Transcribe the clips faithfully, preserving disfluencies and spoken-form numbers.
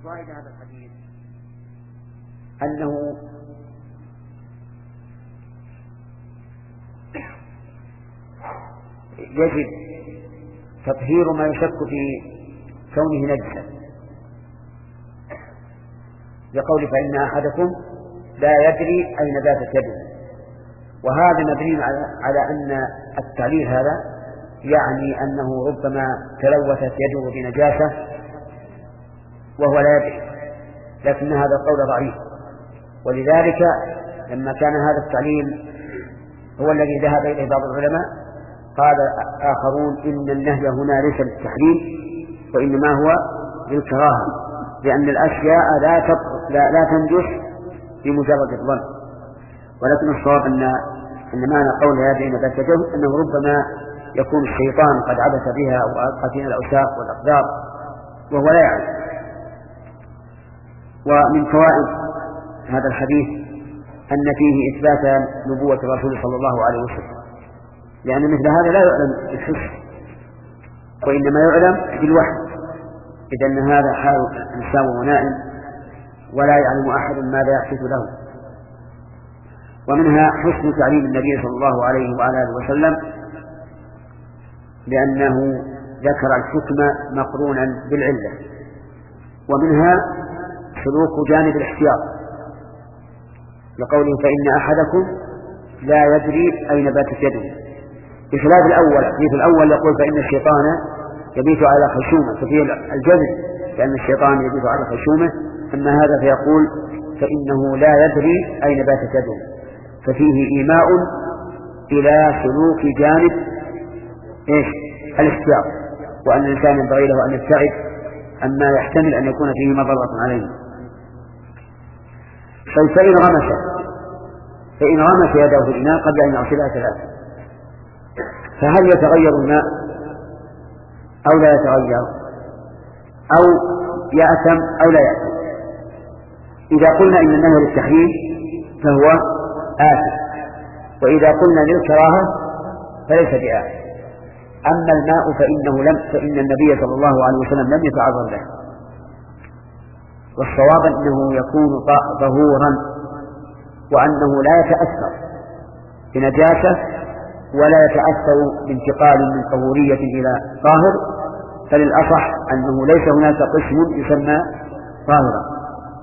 فوائد هذا الحديث أنه يجب تطهير ما يشك في كونه نجسا، بقول فإن أحدكم لا يدري أين باتت يده، وهذا مبني على أن التعليل هذا يعني أنه ربما تلوثت يده بنجاسة وهو لا يدري، لكن هذا القول ضعيف. ولذلك لما كان هذا التعليل هو الذي ذهب إليه بعض العلماء، قال آخرون إن النهي هنا ليس للتحريم وإنما هو للكراهة، لأن الأشياء لا لا, لا تنجس بمجرد الظن. ولكن الصواب أن أن معنى قول هذه نباتته أنه ربما يكون الشيطان قد عبث بها وألقى فيها الأوساخ والأقدار وهو لا يعلم. ومن فوائد هذا الحديث أن فيه إثبات نبوة الرسول صلى الله عليه وسلم، لأن مثل هذا لا يعلم بالحس وإنما يعلم بالوحي، إذ أن هذا حال إنسان ونائم ولا يعلم أحد ماذا يحدث له. ومنها حسن تعليم النبي صلى الله عليه وعلى آله وسلم، لأنه ذكر الحكم مقرونا بالعلة. ومنها سلوك جانب الاحتياط، لقوله فإن أحدكم لا يدري أين باتت يده، بخلاف الأول. في الأول يقول فإن الشيطان يبيت على خشومه، ففيه الجذب لأن الشيطان يبيت على خشومه، أما هذا فيقول فإنه لا يدري أين باتت يده، ففيه إيماء إلى سلوك جانب إيش الاحتياط، وأن الإنسان ينبغي له أن يبتعد عما يحتمل أن يكون فيه مضرة عليه. فإن غمس فإن غمس يده في الإناء قبل أن يغسلها ثلاثة، فهل يتغير الماء أو لا يتغير، أو يأثم أو لا يأثم؟ إذا قلنا إن النهي للتحريم فهو آثم، وإذا قلنا للكراهة فليس بآثم. أما الماء فإنه لم فإن النبي صلى الله عليه وسلم لم يتعرض له، والصواب أنه يكون طهورا، وأنه لا يتأثر بنجاسة ولا يتأثر بانتقال من طهورية إلى طاهر، فللأصح أنه ليس هناك قسم يسمى طاهرا.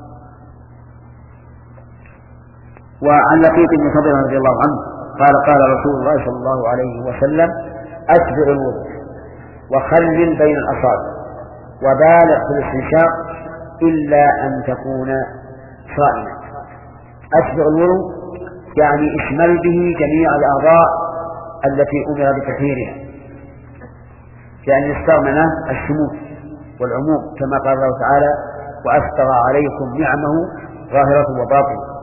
وعن لقيط بن صبر رضي الله عنه قال قال رسول الله صلى الله عليه وسلم أسبغ الوضوء وخلل بين الأصابع وبالغ في الاستنشاق إلا أن تكون صائما. أسبغ الوضوء يعني اشمل به جميع الأعضاء التي أمر بتطهيرها، لأن استغمنا الشمول والعموم، كما قال الله تعالى وأسبغ عليكم نعمه ظاهرة وباطنة.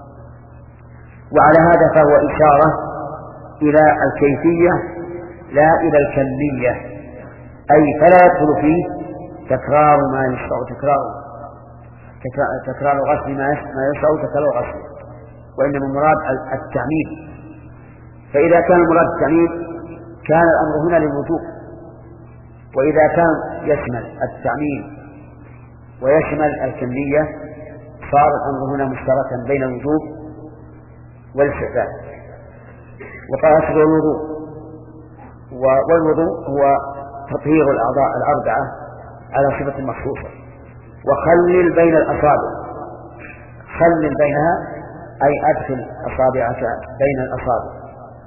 وعلى هذا فهو إشارة إلى الكيفية لا إلى الكمية، أي فلا يدخل فيه تكرار ما يشرع تكراره تكرار غسل ما يشرع تكرار غسل، وإنما المراد التعميم. فإذا كان المراد التعميم كان الأمر هنا للوجوب، وإذا كان يشمل التعميم ويشمل الكمية صار الأمر هنا مشتركا بين الوجوب والاستحباب. وقال أسبغ الوضوء، والوضوء هو تطهير الأعضاء الأربعة على صفة مخصوصة. وخلل بين الأصابع، خلل بينها أي أدخل أصابعك بين الأصابع.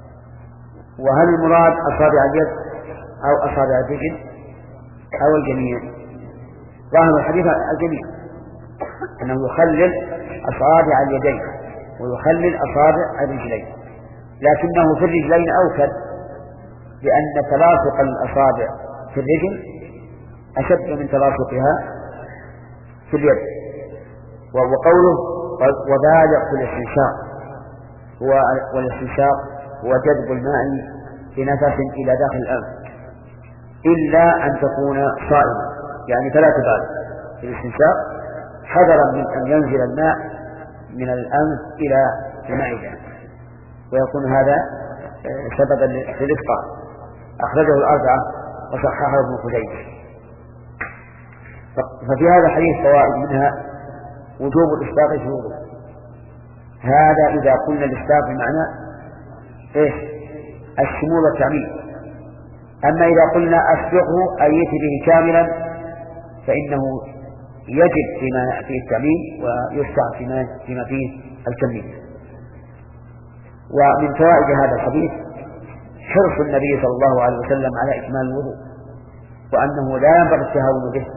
وهل المراد أصابع اليد أو أصابع الرجل أو الجميع؟ ظاهر الحديث الجميع، أنه يخلل أصابع اليدين ويخلل أصابع الرجلين، لكنه في الرجلين أوكد، لأن تلاصق الأصابع في الرجل أشد من تلاصقها في اليد. وقوله وبالغ في الاستنشاق، والاستنشاق هو جذب الماء بنفس إلى داخل الأنف إلا أن تكون صائما، يعني فلا تبالغ في الاستنشاق حذرا من أن ينزل الماء من الأنف إلى المعدة ويكون هذا سببا للإفطار. أخرجه الأربعة وصححه ابن خزيمة. ففي هذا الحديث فوائد، منها وجوب الإسباغ في الوضوء، هذا إذا قلنا الإسباغ بمعنى إيش؟ الشمول والتعميم. أما إذا قلنا أسبغه أي يأتي به كاملا فإنه يجب فيما فيه التعميم ويشرع فيما, فيما فيه الكمية. ومن فوائد هذا الحديث حرص النبي صلى الله عليه وسلم على إكمال الوضوء، وأنه لا ينبغي التهاون به.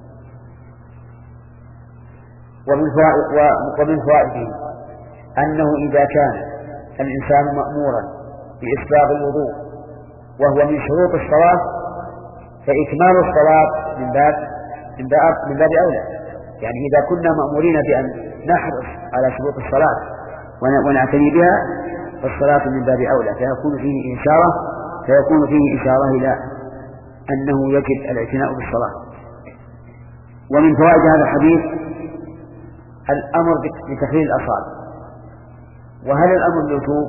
ومن فوائد ومن فوائده أنه إذا كان الإنسان مأمورا بإسباغ الوضوء وهو من شروط الصلاة فإكمال الصلاة من باب من باب من باب أولى. يعني إذا كنا مأمورين بأن نحرص على شروط الصلاة ونعتني بها فالصلاة من باب أولى، فيكون فيه إشارة فيكون فيه إشارة إلى أنه يجب الاعتناء بالصلاة. ومن فوائد هذا الحديث الأمر بتخليل الأصابع. وهل الأمر بالوجوب؟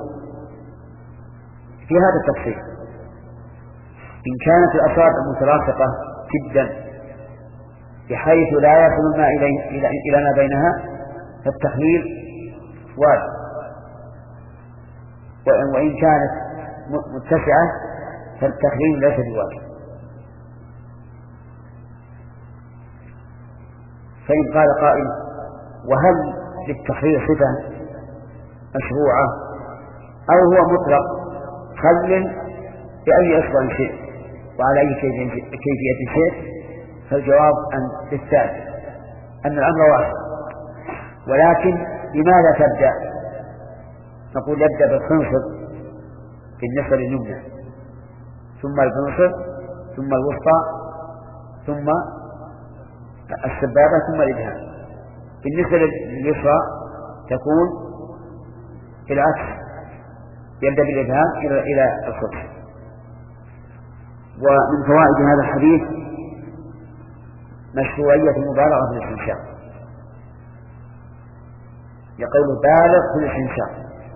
في هذا التفصيل، إن كانت الأصابع متلاصقة جدا بحيث لا يصل الماء إلى ما بينها فالتخليل واجب، وإن كانت متسعة فالتخليل ليس بواجب. فإن قال قائل وهل للتخليل صفة مشروعة أو هو مطلق خلل بأي أصغر شيء وعلى أي كيفية شيء، فالجواب أن بالثالث أن الأمر واحد، ولكن بماذا تبدأ؟ نقول يبدأ بالخنصر بالنسبة لليمنى، ثم البنصر، ثم الوسطى، ثم السبابة، ثم الإبهام. بالنسبة لليسرى تكون العكس، يبدأ بالإبهام إلى إلى الخنصر. ومن فوائد هذا الحديث مشروعية المبالغة في الاستنشاق، يقول بالغ في الاستنشاق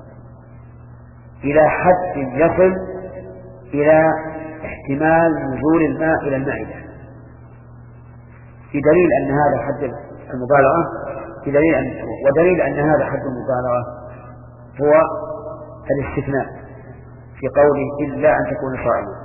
إلى حد يصل إلى احتمال نزول الماء إلى المعدة، في دليل أن هذا حد المبالغة، في دليل أن ودليل أن هذا حد المبالغة هو الاستثناء في قوله إلا أن تكون صائما.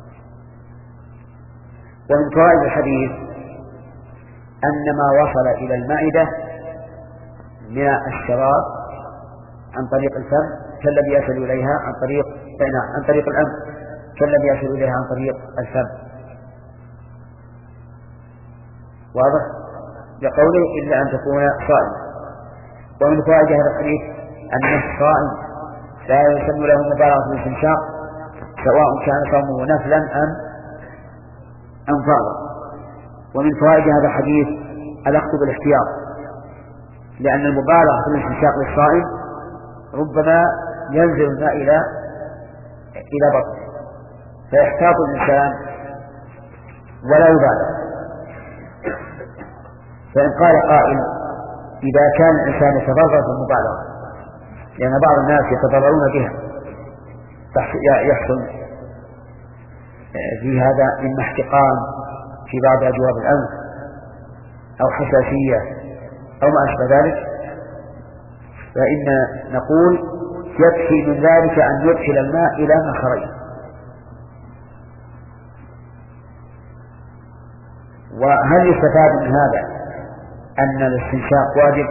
ومن فوائد الحديث أن ما وصل إلى المعدة من الشراب عن طريق الفم كالذي يصل إليها عن طريق عن طريق الأنف كالذي يصل إليها عن طريق الفم، واضح؟ لقوله إلا أن تكون صائما. ومن فوائد هذا الحديث أن الصائم لا يسمى له مبالغة في الاستنشاق سواء كان صومه نفلا أم أم فرضا. ومن فوائد هذا الحديث الأخذ بالاحتياط، لأن المبالغة في الاستنشاق للصائم ربما ينزل الماء إلى إلى بطنه فيحتاط الإنسان ولا يبالغ. فإن قال قائل إذا كان الإنسان يتضرر بالمبالغة، لأن بعض الناس يتضررون بها، يحصل في هذا إما احتقان في بعض أجواب الأنف أو حساسية أو ما أشبه ذلك، فإن نقول يكفي من ذلك أن يدخل الماء إلى مخرجه. وهل يستفاد من هذا أن الاستنشاق واجب؟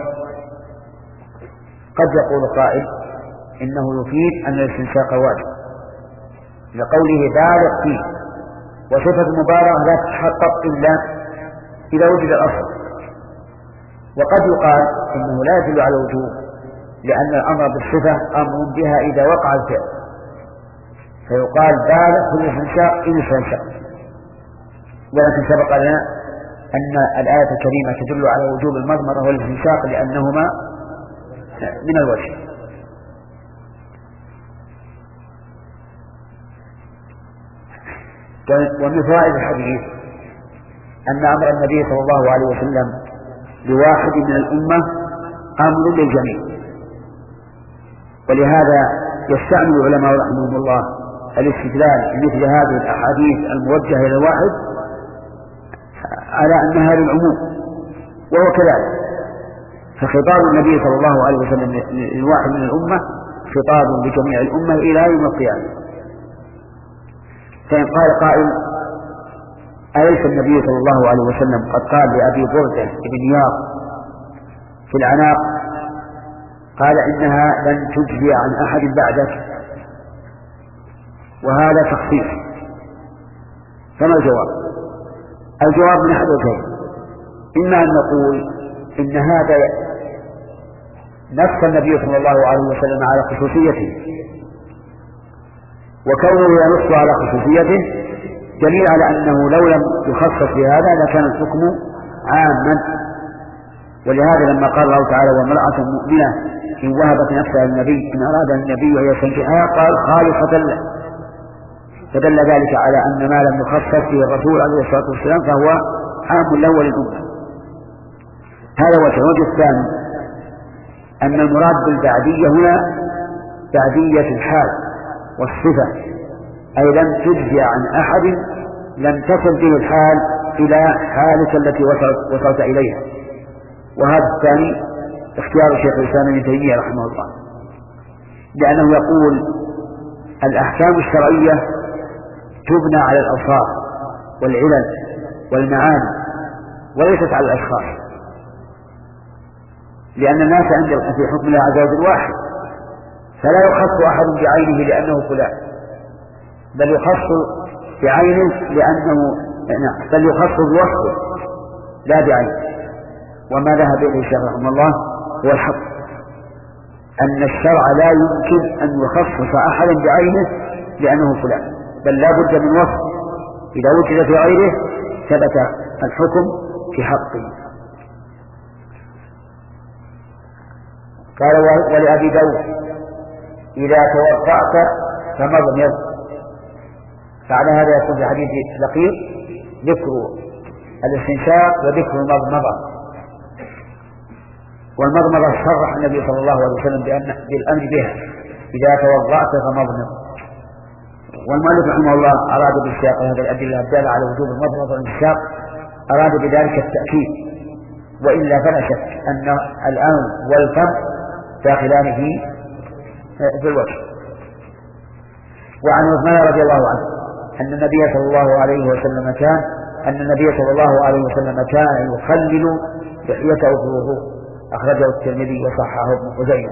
قد يقول قائل إنه يفيد أن الاستنشاق واجب لقوله بالغ فيه، وصفة المبالغة لا تتحقق إلا إذا وجد الأصل. وقد يقال إنه لا يدل على الوجوب، لأن الأمر بالصفة أمر بها إذا وقع الفعل، فيقال بالغ في الاستنشاق إن استنشق. ولكن سبق لنا أن الآية الكريمة تدل على وجوب المضمرة والاستنشاق لأنهما من الوجه. ومن فوائد الحديث أن أمر النبي صلى الله عليه وسلم لواحد من الأمة أمر للجميع، ولهذا يستعمل العلماء رحمهم الله الاستدلال بمثل هذه الأحاديث الموجهة إلى الواحد على أنها للعموم، وهو كذلك. فخطاب النبي صلى الله عليه وسلم للواحد من الأمة خطاب لجميع الأمة إلى يوم القيامة. فإن قال قائل: أليس النبي صلى الله عليه وسلم قد قال لأبي بردة بن ياض في العناق، قال: إنها لن تجزي عن أحد بعدك، وهذا تخصيص. فما الجواب؟ الجواب من أحد وجهين: إما أن نقول إن هذا نص النبي صلى الله عليه وسلم على خصوصيته، وكونه ينص على خصوصيته دليل على أنه لو لم يخصص بهذا لكان الحكم عاما. ولهذا لما قال الله تعالى: وامرأة مؤمنة إن وهبت نفسها للنبي إن أراد النبي وهي يستنكحها، قال خالصة له، فدل ذلك على أن ما لم يخصص به الرسول عليه الصلاة والسلام فهو عام له وللأمة. هذا وجه. الوجه الثاني أن المراد بالبعدية هنا بعدية الحال والصفة، أي لم تجزي عن أحد، لم تصل به الحال إلى حالك التي وصلت, وصلت إليها. وهذا الثاني اختيار الشيخ الإسلام ابن تيمية رحمه الله، لأنه يقول: الأحكام الشرعية تبنى على الأوصاف والعلل والمعاني وليست على الأشخاص، لأن الناس عند في حكم الله عز وجل واحد، فلا يخص أحد بعينه لأنه فلان، بل يخص بعينه لأنه بل يخص بوصفه لا بعينه. وما ذهب إليه الشيخ رحمه الله هو الحق، أن الشرع لا يمكن أن يخصص أحدا بعينه لأنه فلان، بل لا بد من وصف، إذا وجد في غيره ثبت الحكم في حقه. قال: ولأبي داود إذا توضأت فمضمض. فعلى هذا يكون في حديث لقيط ذكر الاستنشاق وذكر المضمضة. والمضمضة صرح النبي صلى الله عليه وسلم بالأمر بها: إذا توضأت فمضمض. والمؤلف رحمه الله أراد بالسياق هذه الأدلة الدالة على وجوب المضمضة والاستنشاق، أراد بذلك التأكيد، وإلا فلا شك أن الأنف والفم داخلان في في الوجه. وعن عثمان رضي الله عنه أن النبي صلى الله عليه وسلم كان أن النبي صلى الله عليه وسلم كان يخلل لحيته في الوضوء، أخرجه الترمذي وصححه ابن خزيمة.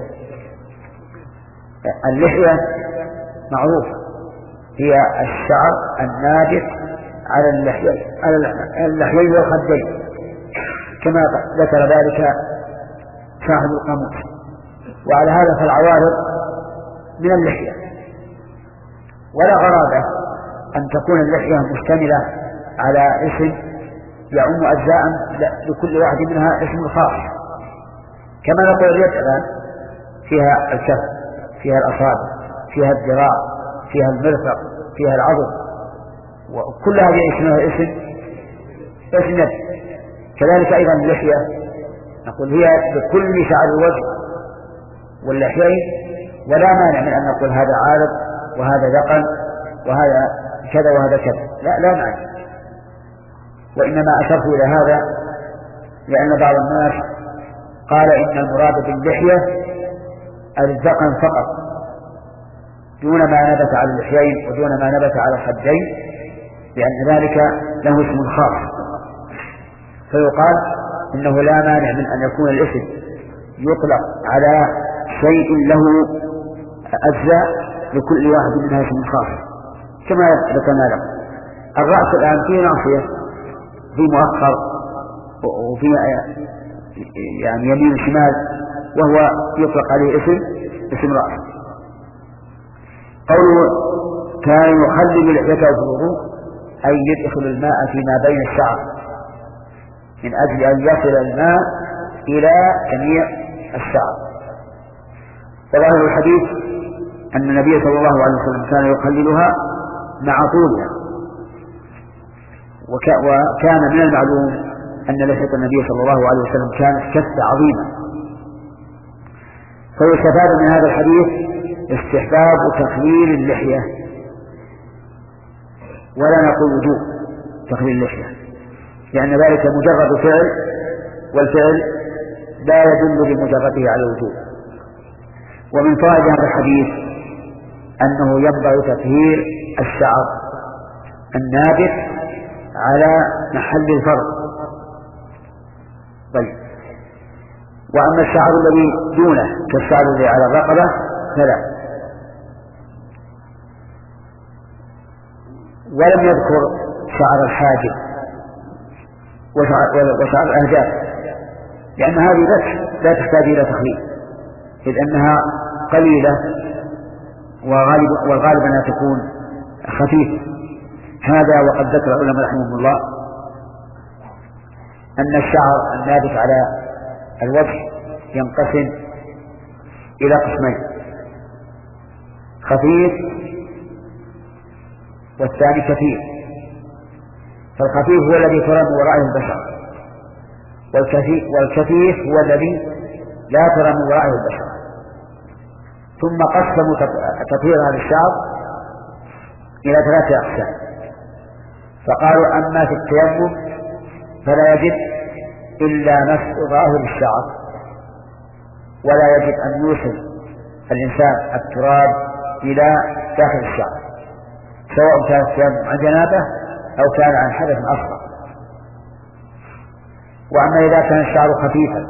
اللحية معروف هي الشعر النابت على اللحيين على اللحيين والخدين، كما ذكر ذلك صاحب القاموس. وعلى هذا فالعوارض من اللحية، ولا غرابة أن تكون اللحية مشتملة على اسم يعم أجزاء لكل واحد منها اسم خاص، كما نقول اليد الآن فيها الكف، فيها الأصابع، فيها الذراع، فيها المرفق، فيها العضد، وكل هذه اسمها اسم اسم يد. كذلك أيضا اللحية نقول هي بكل شعر الوجه واللحيين، ولا مانع من أن نقول هذا عارض وهذا ذقن وهذا كذا وهذا كذا، لا لا معنى. وإنما أشرت إلى هذا لأن بعض الناس قال إن المراد باللحية الذقن فقط دون ما نبت على اللحيين ودون ما نبت على الخدين، لأن ذلك له اسم خاص. فيقال إنه لا مانع من أن يكون الاسم يطلق على شيء له أجزاء لكل واحد منها اسم خاص، كما ذكرنا لكم. الرأس الآن فيه ناصية، فيه مؤخر، وفيه يعني يمين وشمال، وهو يطلق عليه اسم اسم رأس. قوله كان يخلل لحيته في الوضوء أي يدخل الماء فيما بين الشعر من أجل أن يصل الماء إلى جميع الشعر. وظاهر الحديث أن النبي صلى الله عليه وسلم كان يخللها مع طولها، وكان من المعلوم أن لحية النبي صلى الله عليه وسلم كانت كثة عظيمة. فيستفاد من هذا الحديث استحباب تخليل اللحية، ولا نقول وجوب تخليل اللحية، لأن ذلك مجرد فعل، والفعل لا يدل بمجرده على الوجوب. ومن فوائد هذا الحديث أنه ينبغي تطهير الشعر النابت على محل الفرض. طيب، وأما الشعر الذي دونه كالشعر الذي على الرقبة فلا. ولم يذكر شعر الحاجب وشعر الأهداف، لأن هذه بس لا تحتاج إلى تخليل، إذ أنها قليلة وغالب والغالب أنها تكون خفيفة. هذا وقد ذكر العلماء رحمهم الله أن الشعر النابت على الوجه ينقسم إلى قسمين: خفيف والثاني كثير. فالخفيف هو الذي ترى من ورائه البشر، والكثيف هو الذي لا ترى من ورائه البشر. ثم قسموا تطهير هذا الشعر إلى ثلاثة أقسام، فقالوا: أما في التيمم فلا يجب إلا مسح ظاهر الشعر، ولا يجب أن يوصل الإنسان التراب إلى داخل الشعر، سواء كان التيمم عن جنابه أو كان عن حدث أصغر. وأما إذا كان الشعر خفيفا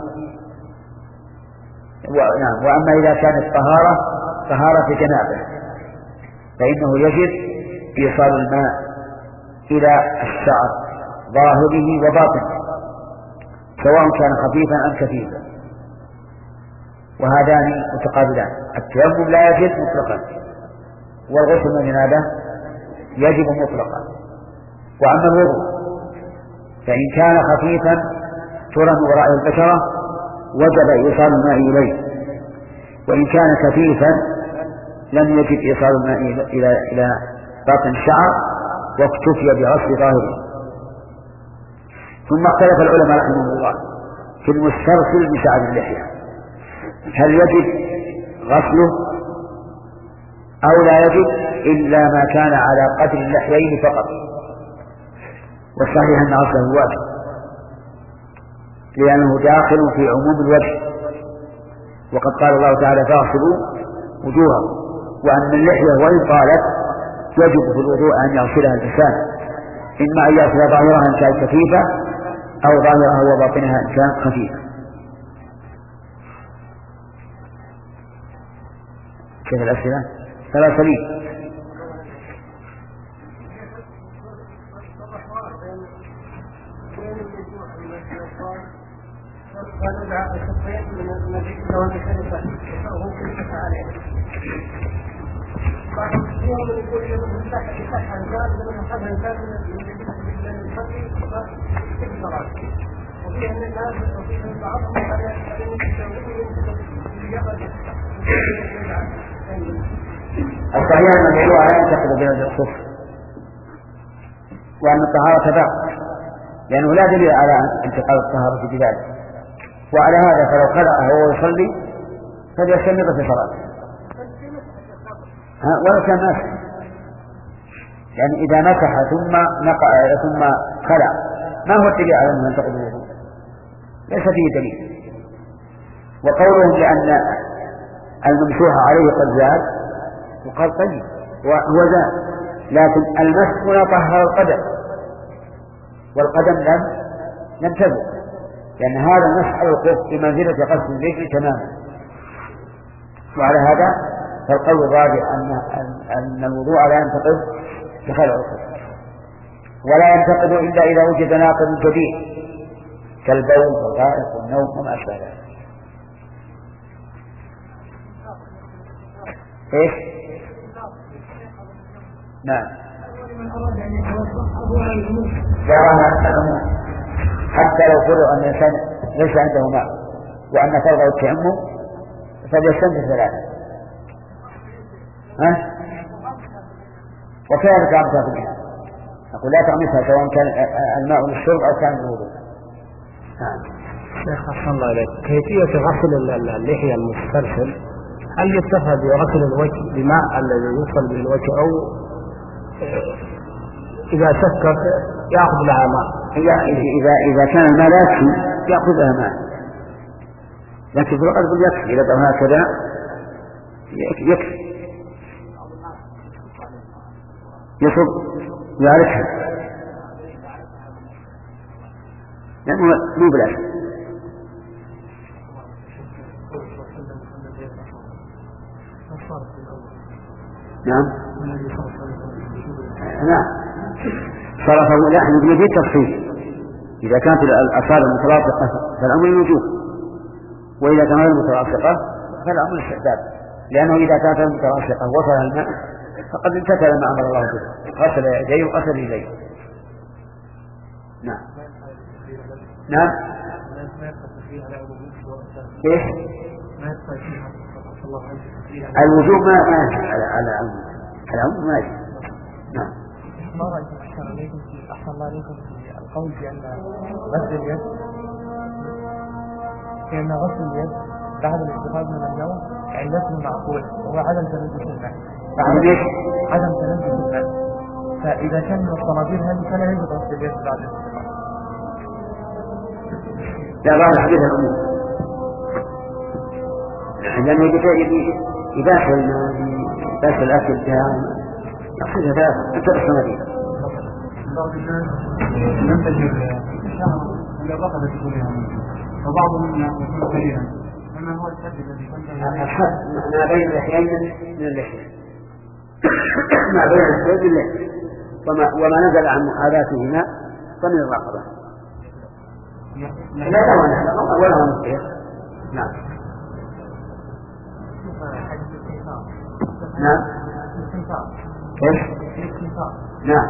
نعم وأما إذا كانت طهارة طهارة جنابه فإنه يجب إيصال الماء إلى الشعر ظاهره وباطنه، سواء كان خفيفا أم كثيفا، وهذان متقابلان. التيمم لا يجب مطلقا، والغسل من الجنابة يجب مطلقا. وأما الوضوء فإن كان خفيفا ترى من وراء البشرة وجب إيصال الماء إليه، وإن كان كثيفا لم يجب إيصال الماء إلى إلى باطن الشعر، واكتفي بغسل ظاهره. ثم اختلف العلماء رحمهم الله في المسترسل بشعر اللحية، هل يجب غسله أو لا يجب إلا ما كان على قدر اللحيين فقط. والصحيح أن غسله واجب، لأنه داخل في عموم الوجه، وقد قال الله تعالى: فاغسلوا وجوهكم. وأن اللحية وإن طالت يجب في الوضوء أن يغسلها الإنسان، إما أن يغسل ظاهرها إن كانت خفيفة أو ظاهرها وباطنها إن كانت خفيفة. كيف الأسئلة؟ ثلاث سبيل. الصحيح أن الموضوع لا ينتقد بهذا الصف، وأن الطهارة باق، لأنه لا دليل على انتقال الطهارة بذلك. وعلى هذا فلو خلعها وهو يصلي فليستمر في صلاته ولو كان ماسك، يعني إذا مسح ثم نقع ثم خلع ما هو الدليل على أنه ينتقد الوضوء؟ ليس فيه دليل. وقولهم لأن الممسوح عليه قد زاد وقال طيب وهو زاد، لكن المسح هنا طهر القدم، والقدم لم لم تزل، لأن هذا المسح على الخف بمنزلة غسل الرجل تماما. وعلى هذا فالقول الراجح أن أن الوضوء لا ينتقض بخلع الخف، ولا ينتقض إلا إذا وجد ناقض كبير كالبول والغائط والنوم وما أشبه ذلك. إيش؟ نعم. حتى لو فرض أن الإنسان ليس عنده ماء وأن فرضه التيمم فليستنفذ ثلاثة. ها؟ وكذلك أمسها في الجنة، أقول لا تغمسها سواء كان الماء للشرب أو كان للوضوء. شيخ أحسن الله إليك، كيفية غسل اللحية المسترسل هل يكتفى بغسل الوجه بماء الذي يوصل بالوجه، أو إذا شك يأخذ لها ماء؟ إذا إذا إذا كان المال يكفي يأخذها مال، لكن في الوقت يقول يكفي إذا ضربها هكذا يكفي يصب يعرفها لأنه مو بالأسف. نعم نعم صرفه لا نبني فيه التفصيل. إذا كانت الأصابع متلاصقة فالأمر الوجوب، وإذا كانت غير متلاصقة فالأمر الاستحباب، لأنه إذا كانت متلاصقة وصل الماء فقد امتثل ما أمر الله به، غسل يديه وغسل رجليه. نعم نعم ايش؟ الوجوب ما ما يجب على على العموم ما يجب. نعم. ما رأيكم أحسن عليكم في أحسن الله عليكم في القول بأن غسل اليد بأن غسل اليد بعد الاستفادة من النوم علته معقولة وهو عدم تنجس الماء. عدم تنجس الماء. فإذا كان من الصناديق هذه فلا يجب غسل اليد بعد الاستفادة. لا بعد حديث العموم لأنه يباح الماء يباح الأكل كان يقصد هذا أنت الصناديق. بعض الناس ينتجر شهر إلى الرقبة كلها وبعضهم يكون كريها. أما هو الحد الذي الحد ما بين اللحيين من اللحية ما بين اللحيين من اللحية وما, وما نزل عن محاذاتهما فمن الرقبة لا دواء ولا هو مصير. نعم نعم كيف؟ نعم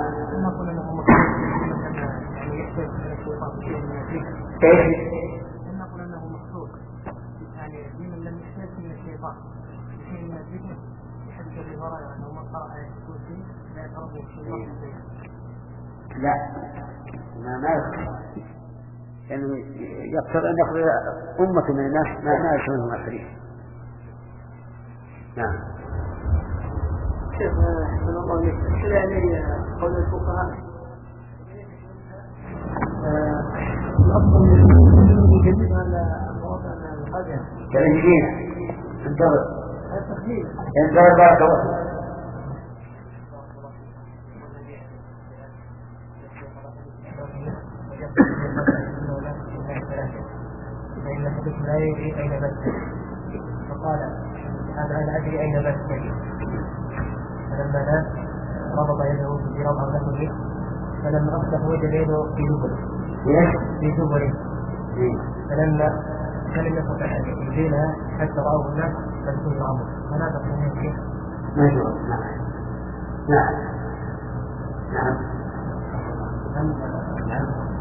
كيف؟ نقول أنه مخلوق يعني دين لم يحتاج من الشيطان شيء من الذكر يحدث بالوراء أنه من قرأ آية الكرسي لا يقرأه الشيطان. لا ما ما يخرج لأنه يقتضي أن يخرج أمة من الناس ما ما يسمونهم آخرين. نعم. شيخ حسن الله عليك أشكل علي قول الفقهاء الأفضل يجدد على مواضع القدم كالإنجيل انتظر التخليل انتظر بارك الله فإن الحديث لا يدري أين مسجد فقال هذا أنا أدري أين مسجد فلما نام ربط يده في ربع نفسه فلما أصبح وجد يده في دبره في دبره فلما فلم يستطع أن يزيلها حتى رأوه الناس فلسوا الأمر فماذا تقول يا شيخ؟ نعم نعم نعم نعم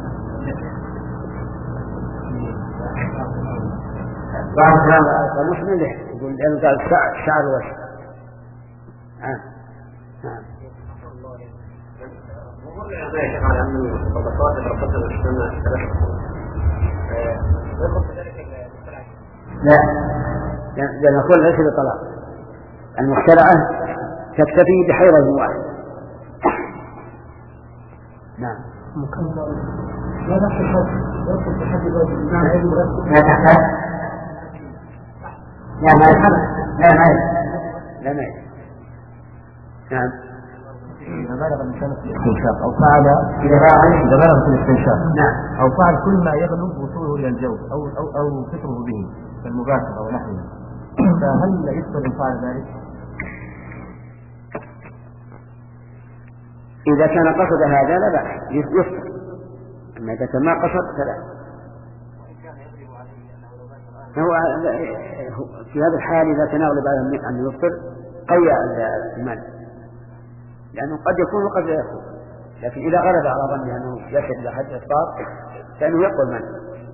بعض الكلام قالوش من اللحية يقول لأنه قال الشعر والشعر. نعم نعم وهو لا يشك على أن البطاقات الرقصة والسنة ثلاثة ويخص ذلك المخترعة لا لأن نقول ليس بطلاق المخترعة تكتفي بحيرة واحد. نعم لا تحتاج يدخل في حد الواجب لا تحتاج لا ما يحب لا ما لا ما نعم إذا بلغ الإنسان في الاستنشاق أو فعل إذا بلغ إذا بلغ في الاستنشاق نعم أو فعل كل ما يغلب وصوله إلى الجوف أو أو أو فطره به كالمباشرة أو نحوه فهل يفطر إن فعل ذلك؟ إذا كان قصد هذا لا بأس يفطر، أما إذا كان ما قصد فلا. هو في هذا الحال إذا كان يغلب على أن يفطر قوي المال لأنه قد يكون وقد لا يكون، لكن إذا غلب على ظنه أنه يصل إلى حد الإفطار فإنه يقوى المال.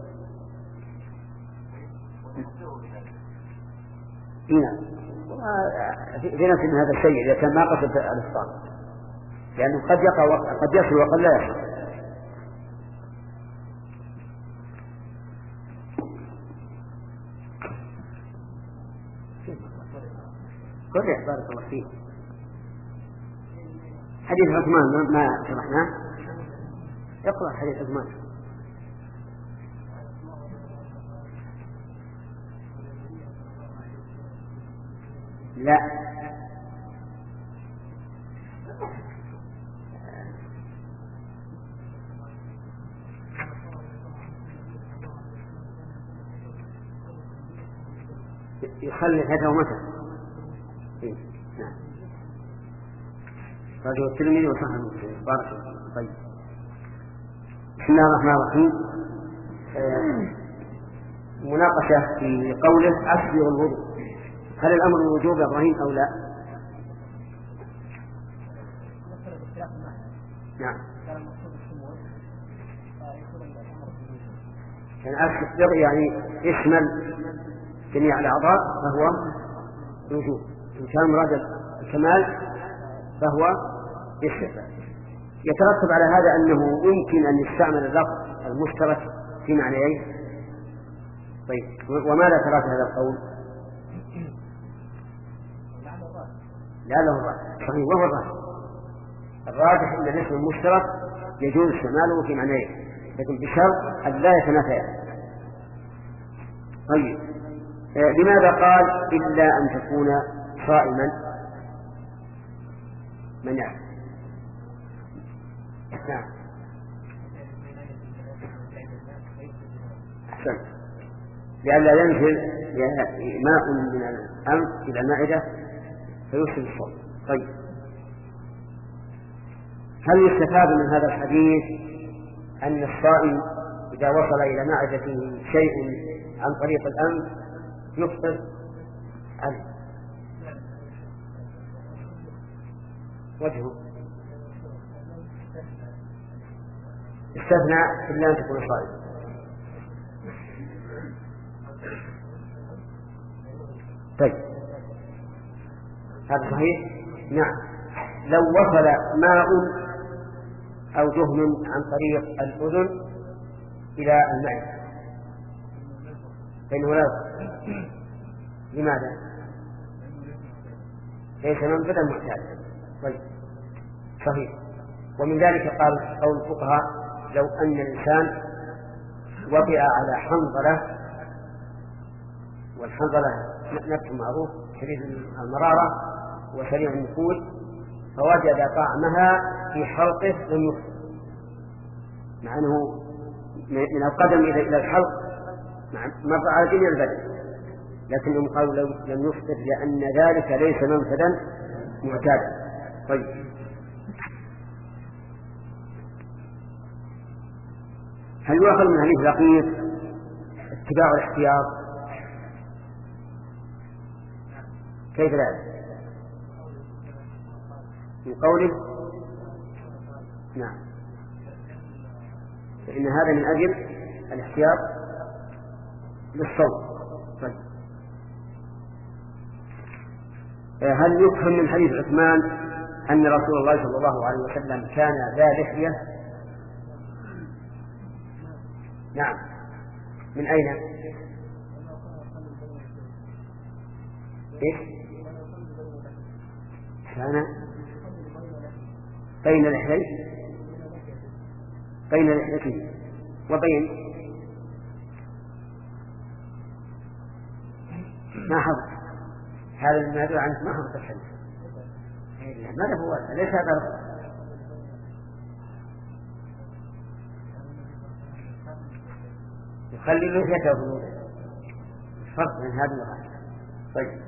هنا في نفس من هذا الشيء إذا كان ما قصد الإفطار لأنه قد يقع قد يصل وقد لا يصل. كل بارك الله فيه. حديث عثمان ما شرحناه اقرأ حديث عثمان. لا يخلي هذا متى؟ إيه؟ نعم. رجل الترمذي وصححه مسلم. بارك الله. طيب. بسم الله الرحمن الرحيم. آه مناقشة في قوله أسبغ الوضوء، هل الأمر بالوجوب يا إبراهيم أو لا؟ نعم. يعني أسبغ يعني يشمل جميع الأعضاء فهو الوجوب، إن كان مراد الكمال فهو استحباب. يترتب على هذا أنه يمكن أن يستعمل اللفظ المشترك في معنيين. طيب وماذا ترى في هذا القول؟ لا له الراجح صحيح وهو الراجح. الراجح أن الاسم المشترك يجوز استعماله في معنيين لكن بشرط أن لا يتنافيان. طيب لماذا قال إلا أن تكون صائما؟ من يعلم؟ نعم أحسن. لئلا ينزل ماء من الأنف إلى المعدة فيفسد الصوم. طيب هل يستفاد من هذا الحديث أن الصائم إذا وصل إلى معدته شيء عن طريق الأنف يفطر عنه؟ وجهه استثنى إلا أن تكون صائم. طيب هذا صحيح. نعم لو وصل ماء أو دهن عن طريق الأذن إلى المعدة فإنه لا يفطر. لماذا؟ ليس منفذا معتادا. طيب صحيح. ومن ذلك قال قول الفقهاء لو أن الإنسان وطئ على حنظلة، والحنظلة نبت معروف شديد المرارة وسريع النفوذ، فوجد طعمها في حلقه لم يفطر، مع أنه من القدم إلى الحلق مر على جميع البدن، لكنهم قالوا لم يفطر لأن ذلك ليس منفذا معتادا. طيب هل يؤخذ من حديث لقيط اتباع الاحتياط؟ كيف ذلك؟ من قوله نعم فإن هذا من أجل الاحتياط للصوم. طيب هل يفهم من حديث عثمان أن رسول الله صلى الله عليه وسلم كان ذا لحية؟ نعم. من أين؟ إيش؟ كان بين لحيته بين لحيته وبين ما حفظ هذا ما يدل عنه ما حفظ الحديث. ماذا هو؟ ليس هذا يخلي لحيته فرق من هذا الغاية. طيب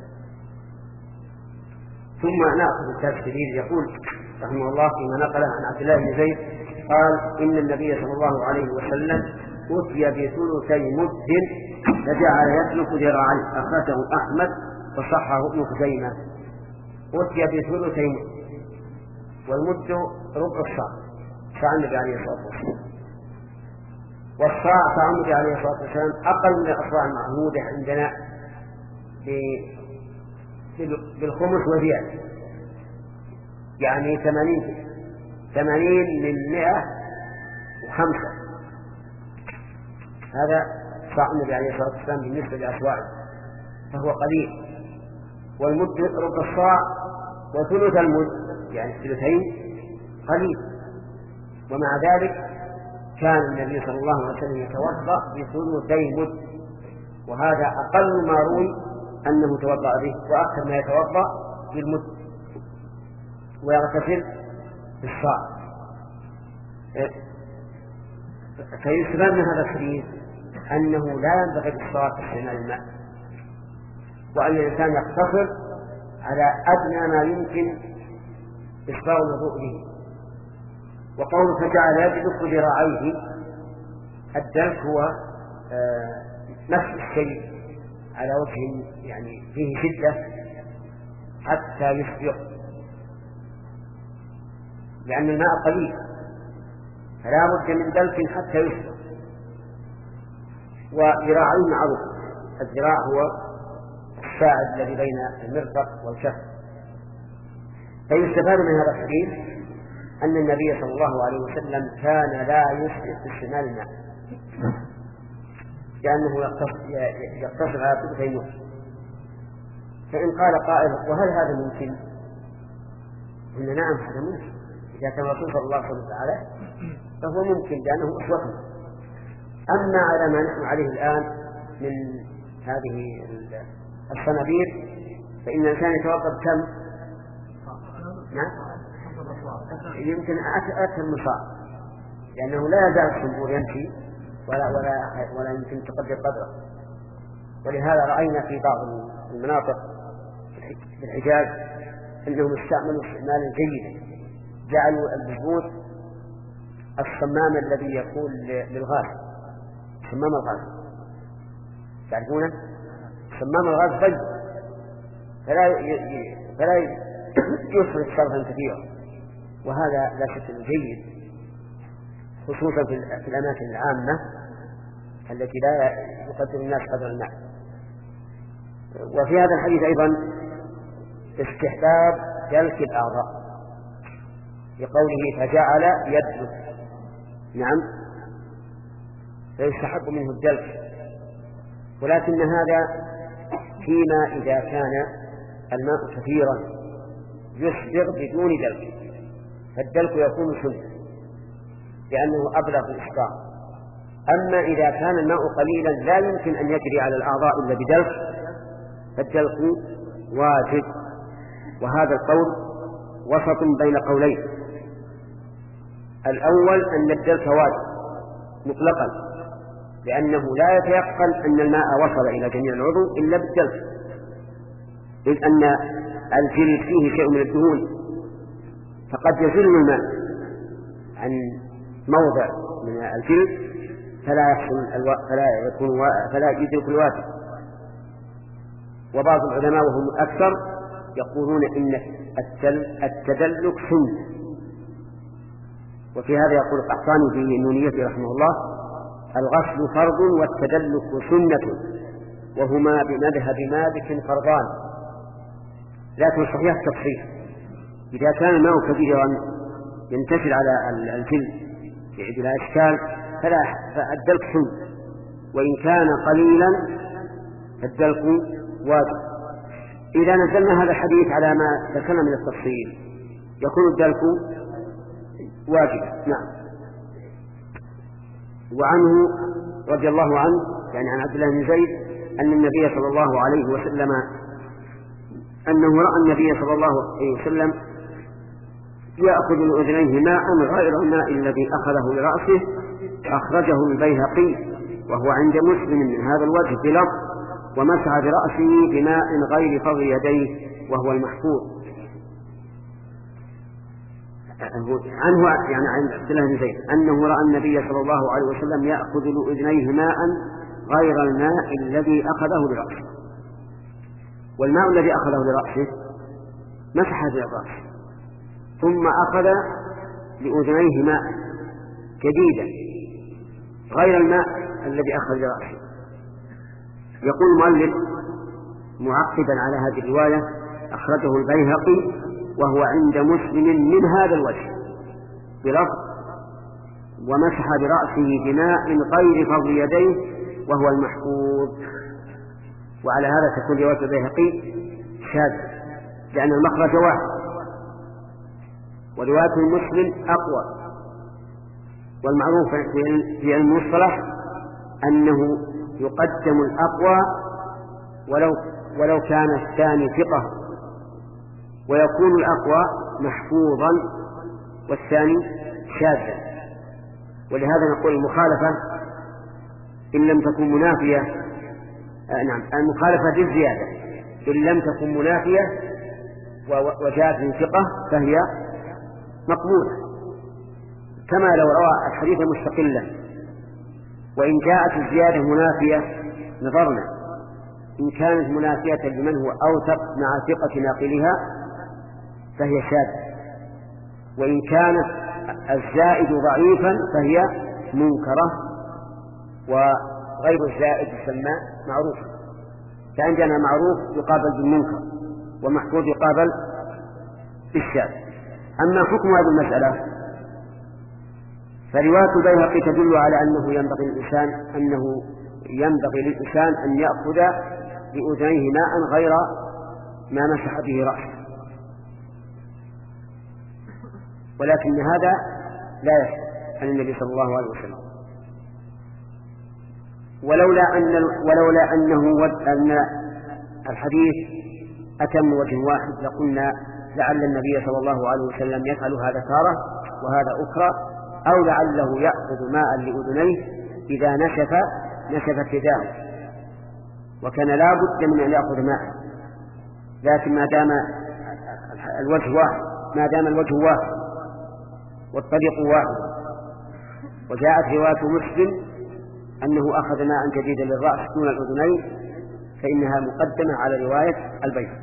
ثم نأخذ الكتاب الشديد يقول رحمه الله فيما نقله عن عبد الله بن زيد قال إن النبي صلى الله عليه وسلم أتي بثلثي مد فجعل يسلك ذراعيه، أخرجه أحمد وصححه ابن خزيمة. أتي بثلثي مد، والمد ربع الصاع، صاع النبي عليه الصلاة والسلام، والصاع صاع النبي عليه الصلاة والسلام أقل من الأصواع المعهودة عندنا بالخمس وزيادة، يعني ثمانين ثمانين من مئة وخمسة. هذا صاع النبي عليه الصلاة والسلام بالنسبة لأصواعه فهو قليل. والمد ربع الصاع وثلث المد يعني الثلثين قليل، ومع ذلك كان النبي صلى الله عليه وسلم يتوضأ بثلثي مد، وهذا أقل ما روي أنه توضأ به، وأكثر ما يتوضأ بالمد ويغتسل بالصاع. فيستفاد من هذا الحديث أنه لا ينبغي للصلاة باستعمال الماء، وأن الإنسان يقتصر على أدنى ما يمكن إسباغ الوضوء به. وقوله فجعل يدلك ذراعيه، الدلك هو آه نفس الشيء على وجه يعني فيه شدة حتى يسبغ، لأن الماء قليل فلا بد من دلك حتى يسبغ. وذراعيه معروف، الذراع هو الساعد الذي بين المرفق والكف. فيستفاد من هذا الحديث أن النبي صلى الله عليه وسلم كان لا يسبغ باستعمال الماء، لأنه يقتصر على ثلثي مد. فإن قال قائل وهل هذا ممكن؟ قلنا نعم هذا ممكن، إذا كان الرسول صلى الله عليه وسلم فهو ممكن لأنه أسوتنا. أما على ما نحن عليه الآن من هذه الصنابير فإن الإنسان يتوضأ كم؟ نعم يمكن أكثر من صاع، لأنه لا يزال الصنبور يمشي ولا ولا ولا يمكن تقدر قدره. ولهذا رأينا في بعض المناطق في الحجاز أنهم استعملوا استعمالا جيدا، جعلوا البثوث الصمام الذي يكون للغاز، صمام الغاز تعرفونه؟ صمام الغاز طيب فلا ي... فلا يصرف صرفا كثيرا، وهذا لا شك انه جيد خصوصا في الأماكن العامة التي لا يقدر الناس قدر الماء. وفي هذا الحديث أيضا استحباب دلك الأعضاء لقوله فجعل يدلك، نعم فيستحب منه الدلك، ولكن هذا فيما إذا كان الماء كثيرا يسبغ بدون دلك، فالدلك يكون سنة لأنه أبلغ الإسباغ. أما إذا كان الماء قليلا لا يمكن أن يجري على الأعضاء إلا بدلك فالدلك واجب. وهذا القول وسط بين قولين، الأول أن الدلك واجب مطلقا لأنه لا يتيقن أن الماء وصل إلى جميع العضو إلا بالدلك، إذ أن الجلد فيه شيء من الدهون فقد يزل الماء عن موضع من الجلد فلا يحصل الو... فلا يكون و... فلا يدرك الواجب. وبعض العلماء وهم أكثر يقولون إن التل... التدلك سنة. وفي هذا يقول القحطاني في نونيته رحمه الله الغسل فرض والتدلك سنة وهما بمذهب مالك فرضان، لكن صحيح التفصيل إذا كان الماء كثيرا ينتشر على الجلد بلا إشكال فلا فالدلك سنة، وإن كان قليلا فالدلك واجب. إذا نزلنا هذا الحديث على ما ذكرنا من التفصيل يكون الدلك واجب. نعم. وعنه رضي الله عنه يعني عن عبد الله بن زيد أن النبي صلى الله عليه وسلم أنه رأى النبي صلى الله عليه وسلم يأخذ لأذنيه ماء غير الماء الذي أخذه لرأسه، أخرجه البيهقي وهو عند مسلم من هذا الوجه بلفظ ومسح برأسه بماء غير فضل يديه وهو المحفوظ. عنه يعني عن عبد الله بن زيد أنه رأى النبي صلى الله عليه وسلم يأخذ لأذنيه ماء غير الماء الذي أخذه لرأسه، والماء الذي أخذه لرأسه مسح بالرأس ثم أخذ لأذنيه ماء جديدا غير الماء الذي أخذ لرأسه. يقول المؤلف معقبا على هذه الرواية أخرجه البيهقي وهو عند مسلم من هذا الوجه بلفظ ومسح برأسه بماء غير فضل يديه وهو المحفوظ. وعلى هذا تكون رواية البيهقي شاذة لأن المخرج واحد، ورواية مسلم أقوى والمعروف في علم المصطلح أنه يقدم الأقوى ولو ولو كان الثاني ثقة، ويكون الأقوى محفوظا والثاني شاذا. ولهذا نقول المخالفة إن لم تكن منافية، آه نعم المخالفة بالزيادة إن لم تكن منافية وجاءت من ثقة فهي مقبولة، كما لو روى الحديث مستقلا وإن جاءت الزيادة منافية نظرنا إن كانت منافية لمن هو أوثق مع ثقة ناقلها فهي شاذة، وإن كانت الزائد ضعيفا فهي منكرة، وغير الزائد يسمى معروفا. فعندنا معروف يقابل بالمنكر ومحفوظ يقابل بالشاذ. أما حكم هذه المسألة فرواية البيهقي تدل على أنه ينبغي للإنسان أنه ينبغي للإنسان أن يأخذ بأذنيه ماء غير ما مسح به رأسه، ولكن هذا لا يصح عن النبي صلى الله عليه وسلم. ولولا أن ولولا أنه أن الحديث أتم وجه واحد لقلنا لعل النبي صلى الله عليه وسلم يفعل هذا تارة وهذا أخرى، أو لعله يأخذ ماء لأذنيه إذا نشف نشف ابتداءه، وكان لا بد من أن يأخذ ماء. لكن ما دام الوجه واحد ما دام الوجه واحد والطريق واحد وجاءت رواية مسلم أنه أخذ ماء جديدا للرأس دون الأذنين فإنها مقدمة على رواية البيهقي.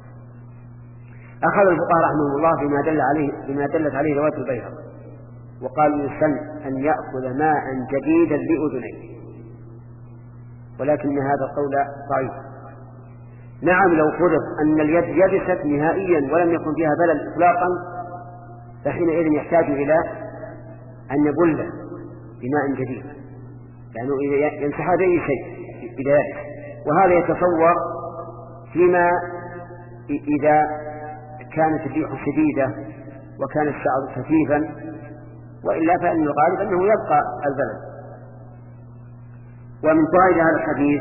أخذ الفقهاء رحمه الله بما دل عليه بما دلت عليه رواية البيهقي، وقالوا يسن أن يأخذ ماء جديدا لأذنيه، ولكن هذا القول ضعيف. نعم لو فرض أن اليد يبست نهائيا ولم يكن فيها بلل إطلاقا فحينئذ يحتاج إلى أن يبل بماء جديد، لأنه يعني يمسح بأي شيء إذا يبس. وهذا يتصور فيما إذا كانت الريح شديدة وكان الشعر خفيفا، وإلا فإن الغالب أنه يبقى البلد. ومن فوائد هذا الحديث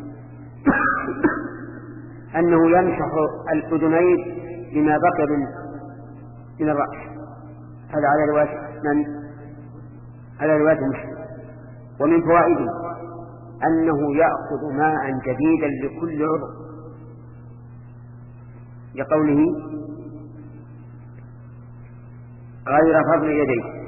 أنه يمسح الأذنين بما بقي من من الرأس. هذا على رواية من على رواية مسلم. ومن فوائده أنه يأخذ ماء جديدا لكل عضو، لقوله غير فضل يديه.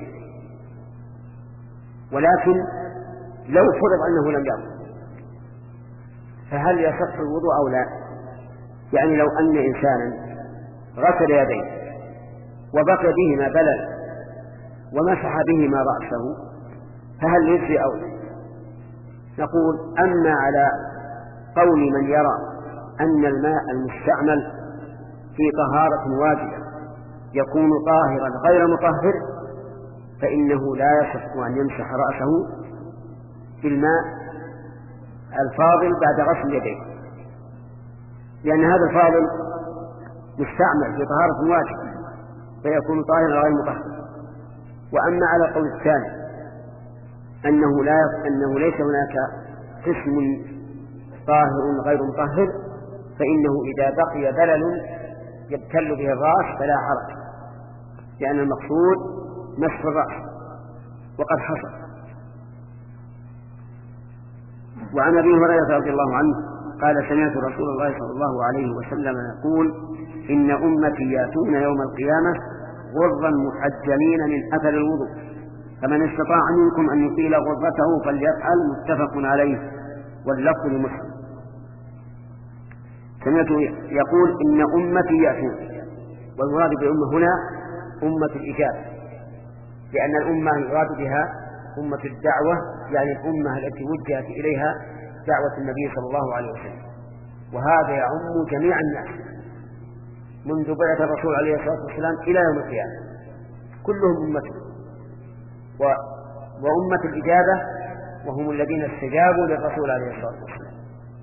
ولكن لو فرض أنه لم يأخذ فهل يصح الوضوء أو لا؟ يعني لو أن إنسانا غسل يديه وبقي بهما بلل ومسح بهما رأسه فهل يجزي أو لا؟ نقول أما على قول من يرى أن الماء المستعمل في طهارة واجبة يكون طاهرا غير مطهر فإنه لا يصح أن يمسح رأسه بالماء الفاضل بعد غسل يديه، لأن هذا الفاضل مستعمل في طهارة واجبة فيكون طاهرا غير مطهر. وأما على القول الثاني أنه, لا أنه ليس هناك قسم طاهر غير مطهر فإنه إذا بقي بلل يبتل به الرأس فلا حرج، لأن المقصود مسح الرأس وقد حصل. وعن أبي هريرة رضي الله عنه قال سمعت رسول الله صلى الله عليه وسلم يقول إن أمتي يأتون يوم القيامة غرا محجلين من أثر الوضوء فمن استطاع منكم أن يطيل غرته فليفعل. متفق عليه واللفظ لمسلم. سمعت يقول إن أمتي يأتون، والمراد بأمة هنا أمة الإجابة، لأن الأمة يراد بها أمة الدعوة، يعني الأمة التي وجهت إليها دعوة النبي صلى الله عليه وسلم، وهذا يعم جميع الناس منذ بعث الرسول عليه الصلاة والسلام إلى يوم القيامة، كلهم أمته و... وأمة الإجابة وهم الذين استجابوا للرسول عليه الصلاة والسلام.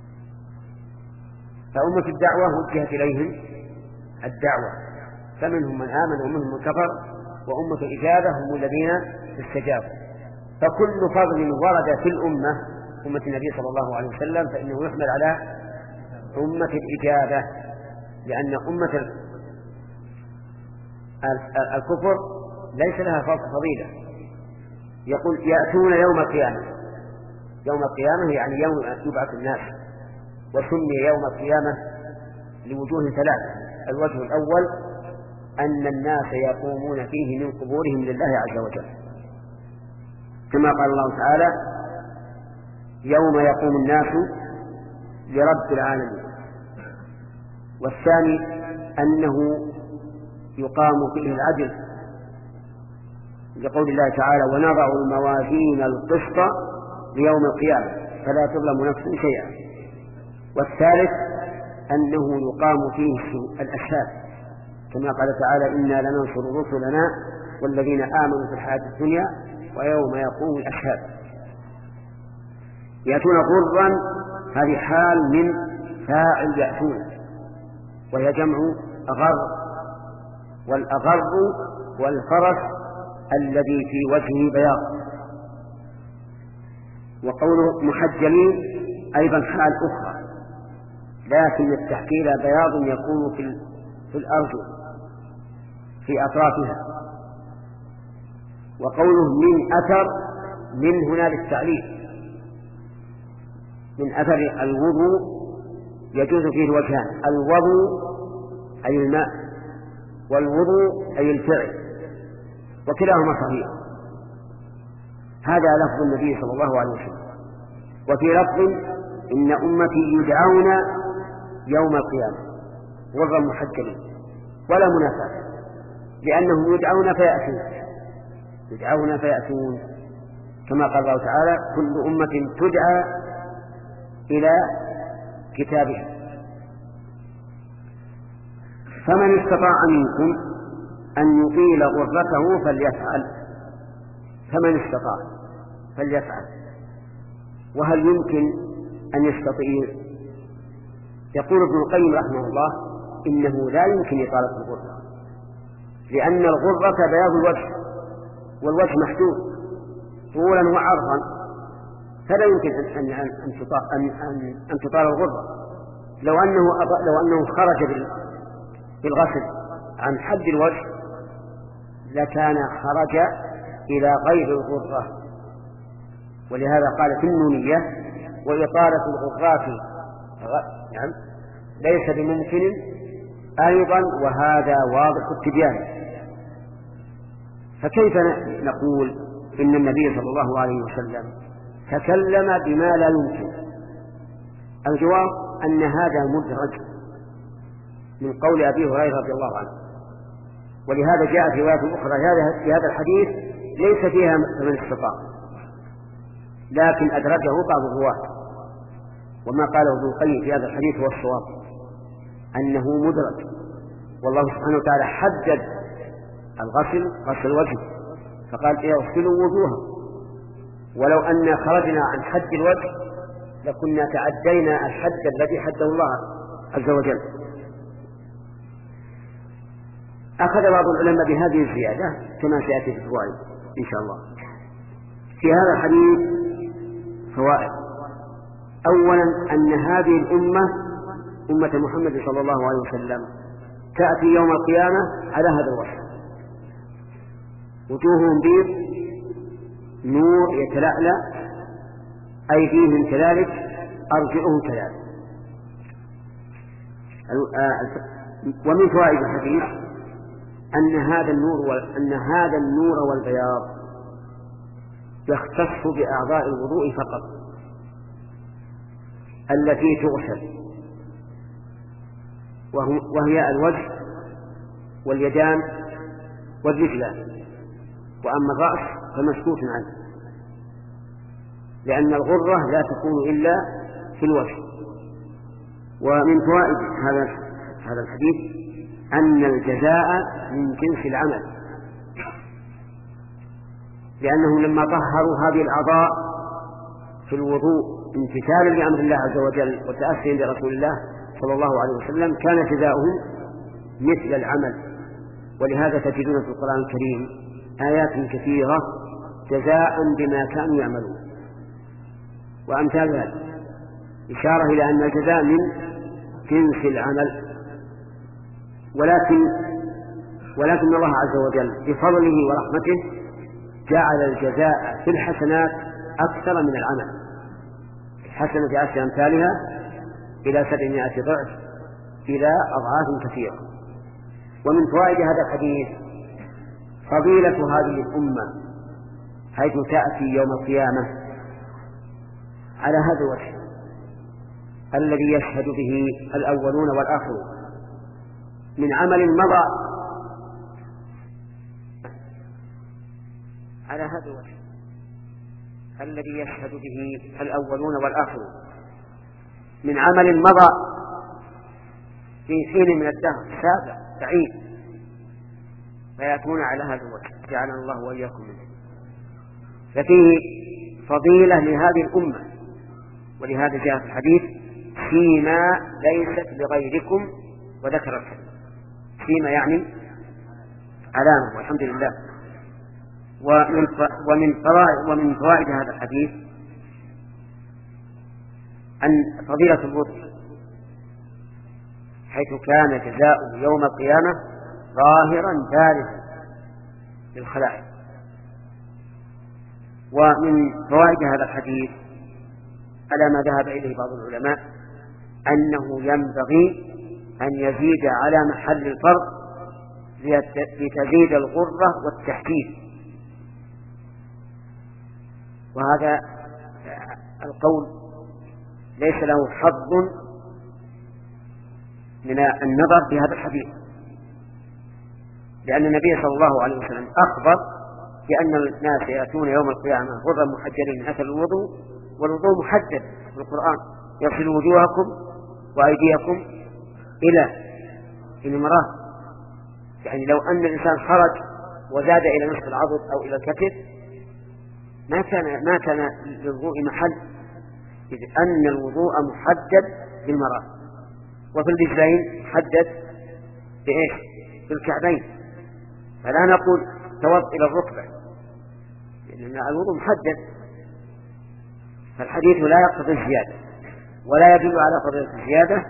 فأمة الدعوة وجهت إليهم الدعوة فمنهم من آمن ومنهم من كفر، وأمة الإجابة هم الذين استجابوا. فكل فضل ورد في الأمة أمة النبي صلى الله عليه وسلم فإنه يحمل على أمة الإجابة، لأن أمة الكفر ليس لها فضيلة. يقول يأتون يوم القيامة، يوم القيامة يعني يوم يبعث الناس، وسمي يوم القيامة لوجوه ثلاثة. الوجه الأول أن الناس يقومون فيه من قبورهم لله عز وجل، كما قال الله تعالى يوم يقوم الناس لرب العالمين. والثاني أنه يقام فيه العدل، لقول الله تعالى ونضع الموازين القسط ليوم القيامة فلا تظلم نفس شيئا. والثالث أنه يقام فيه الأشهاد، كما قال تعالى إنا لننصر رسلنا والذين آمنوا في الحياة الدنيا ويوم يقوم الأشهاد. يأتون غرا، هذه حال من فاعل يأتون، وهي جمع أغر، والأغر والفرس الذي في وجهه بياض. وقوله محجلين أيضا حال أخرى، لكن التحكيل بياض يكون في, في الأرجل في أطرافها. وقوله من أثر، من هنا للتعليل، من أثر الوضوء يجوز فيه الوجهان، الوضوء أي الماء، والوضوء أي الفعل، وكلاهما صحيح. هذا لفظ النبي صلى الله عليه وسلم. وفي لفظ إن أمتي يدعون يوم القيامة غرا محجلين، ولا منافاة، لأنهم يدعون فيأتون، يدعون فيأتون، كما قال الله تعالى كل أمة تدعى إلى كتابها. فمن استطاع منكم أن يطيل غرته فليفعل، فمن استطاع فليفعل. وهل يمكن أن يستطيع؟ يقول ابن القيم رحمه الله إنه لا يمكن إطالة الغرة، لأن الغرة بياض الوجه، والوجه محدود طولا وعرضا، فلا يمكن أن أن أن تطال, أن أن أن تطال الغرة. لو أنه لو أنه خرج بالغسل عن حد الوجه لكان خرج إلى غير الغرة. ولهذا قال في النونية وإطالة الغرات نعم ليس بممكن أيضا، وهذا واضح التبيان. فكيف نقول إن النبي صلى الله عليه وسلم تكلم بما لا يمكن؟ الجواب أن هذا مدرج من قول أبي هريرة رضي الله عنه، ولهذا جاء في رواية أخرى في هذا الحديث ليس فيها من استطاع، لكن أدرجه بعض الرواة. وما قاله ابن القيم في هذا الحديث هو الصواب، أنه مدرج. والله سبحانه وتعالى حدد الغسل غسل الوجه فقال اغسلوا وجوها، ولو أن خرجنا عن حد الوجه لكنا تعدينا الحد الذي حده الله عز وجل. أخذ بعض العلماء بهذه الزيادة كما سيأتي في الفوائد إن شاء الله. في هذا الحديث فوائد. أولا أن هذه الأمة أمة محمد صلى الله عليه وسلم تأتي يوم القيامة على هذا الوصف، وجوههم بيض نور يتلألأ، أيديهم كذلك، أرجلهم كذلك. ومن فوائد الحديث أن هذا النور أن هذا النور والبياض يختص بأعضاء الوضوء فقط التي تغسل، وهي الوجه واليدان والرجلان، وأما الرأس فمسكوت عنه، لأن الغرة لا تكون إلا في الوجه. ومن فوائد هذا هذا الحديث أن الجزاء من جنس العمل، لأنهم لما طهروا هذه الأعضاء في الوضوء امتثالا لأمر الله عز وجل وتأسيا لرسول الله صلى الله عليه وسلم كان جزاؤهم مثل العمل. ولهذا تجدون في القرآن الكريم آيات كثيرة جزاء بما كانوا يعملون وأمثال ذلك، إشارة إلى أن الجزاء من جنس العمل، ولكن ولكن الله عز وجل بفضله ورحمته جعل الجزاء في الحسنات أكثر من العمل. الحسنة بعشر أمثالها إلى سبعمائة ضعف إلى أضعاف كثيرة. ومن فوائد هذا الحديث فضيلة هذه الأمة حيث تأتي يوم القيامة على هذا الوجه الذي يشهد به الأولون والآخرون من عمل مضى على هذا الوجه الذي يشهد به الأولون والآخرون من عمل مضى في حين من الدهر سابق بعيد، فيأتون على هذا الوجه جعلنا الله وإياكم منه. ففيه فضيلة لهذه الأمة، ولهذا جاء في الحديث فيما ليست لغيركم وذكر الحديث. فيما يعني علامة، والحمد لله. ومن ومن فوائد ومن فوائد هذا الحديث أن فضيلة الوضوء حيث كان جزاؤه يوم القيامة ظاهرا بارزا للخلائق. ومن فوائد هذا الحديث على ما ذهب إليه بعض العلماء أنه ينبغي أن يزيد على محل الفرض لتزيد الغرة والتحديد. وهذا القول ليس له حظ من النظر في هذا الحديث، لأن النبي صلى الله عليه وسلم أخبر بأن الناس يأتون يوم القيامة غرا محجلين من أثر الوضوء، والوضوء محدد في القرآن: يغسل وجوهكم وأيديكم إلى المرافق. يعني لو أن الإنسان خرج وزاد إلى نصف العضد أو إلى الكتف ما كان ما كان للوضوء محل، إذ أن الوضوء محدد بالمرافق، وفي الرجلين محدد بإيش؟ بالكعبين. فلا نقول توض إلى الركبة، لأن الوضوء محدد. فالحديث لا يقتضي الزيادة ولا يدل على فضيلة الزيادة.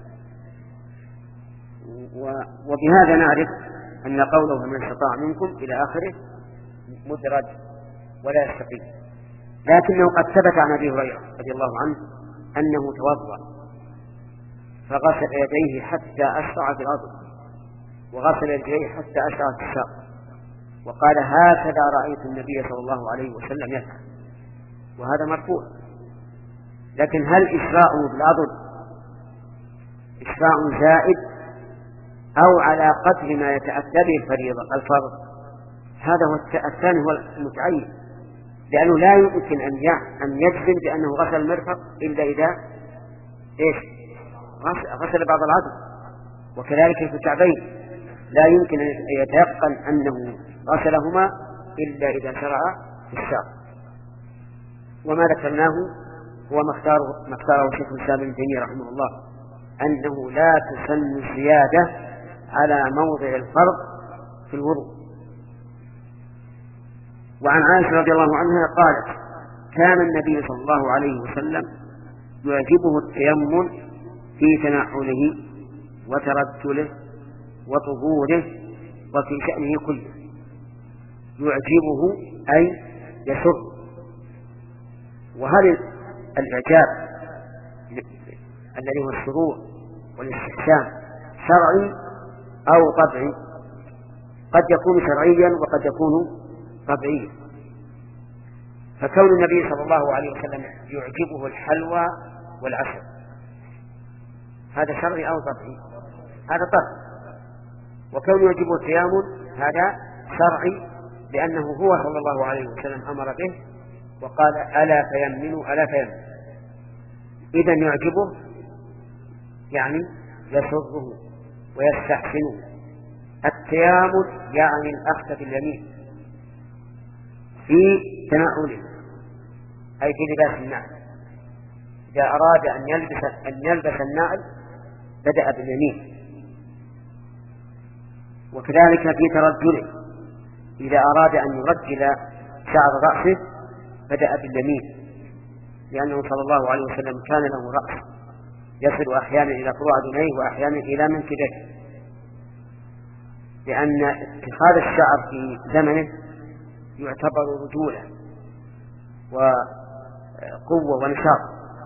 وبهذا نعرف أن قوله من استطاع منكم إلى آخره مدرج ولا يستقيم. لكنه قد ثبت عن أبي هريرة رضي الله عنه أنه توضأ فغسل يديه حتى أشرع في الأرض، وغسل يديه حتى أشرع في الساق، وقال: هكذا رأيت النبي صلى الله عليه وسلم يفعل. وهذا مرفوع. لكن هل إشراعه بالأرض إشراع زائد أو على قدر ما يتأتى به الفريضة الفرض؟ هذا هو الثاني هو المتعين، لأنه لا يمكن أن أن يجزم بأنه غسل المرفق إلا إذا إيش؟ غسل بعض العضل. وكذلك في الكعبين لا يمكن أن يتيقن أنه غسلهما إلا إذا شرع في الساق. وما ذكرناه هو ما اختاره شيخ الإسلام ابن تيمية رحمه الله، أنه لا تسن الزيادة على موضع الفرض في الوضوء. وعن عائشة رضي الله عنها قالت: كان النبي صلى الله عليه وسلم يعجبه التيمم في تنعله وترتله وطهوره وفي شأنه كله. يعجبه أي يسر. وهل الإعجاب الذي هو السرور والاستحسان شرعي أو طبعي؟ قد يكون شرعيا وقد يكون طبيعيا. فكون النبي صلى الله عليه وسلم يعجبه الحلوى والعسل هذا شرعي أو طبيعي؟ هذا طبيعي. وكون يعجبه التيامن هذا شرعي، لأنه هو صلى الله عليه وسلم أمر به وقال: ألا فيمنوا ألا فيمنوا. إذن يعجبه يعني يسره ويستحسنه. التيامن يعني الأخذ باليمين في تنعله أي في لباس النعل. إذا أراد أن يلبس أن يلبس النعل بدأ باليمين. وكذلك في ترجله إذا أراد أن يرجل شعر رأسه بدأ باليمين، لأنه صلى الله عليه وسلم كان له رأس يصل أحيانا إلى فروع أذنيه وأحيانا إلى منكبيه، لأن اتخاذ الشعر في زمنه يعتبر رجولة وقوة ونشاط.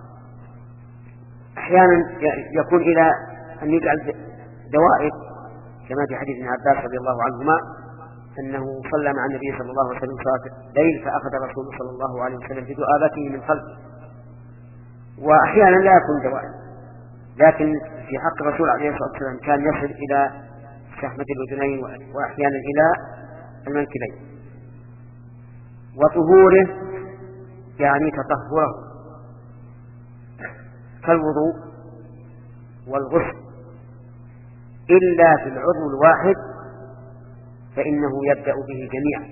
أحيانا يكون إلى أن يجعل دوائر، كما في حديث ابن عباس رضي الله عنهما أنه صلى مع النبي صلى الله عليه وسلم صلاة الليل فأخذ رسول صلى الله عليه وسلم بدؤابته من خلفه. وأحيانا لا يكون دوائر، لكن في حق الرسول عليه الصلاة والسلام كان يصل إلى شحمة الأذنين وأحيانا إلى المنكبين. وطهوره يعني تطهره كالوضوء والغسل، إلا في العضو الواحد فإنه يبدأ به جميعا،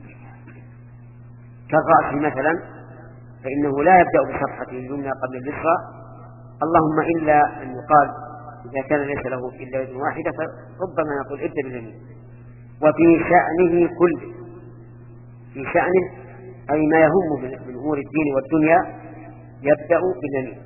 كالرأس مثلا فإنه لا يبدأ بصفحته اليمنى قبل اليسرى، اللهم إلا أن يقال إذا كان ليس له إلا يد واحدة فربما يقول ابدأ باليمين. وفي شأنه كله، في شأنه أي ما يهمه من أمور الدين والدنيا يبدأ باليمين.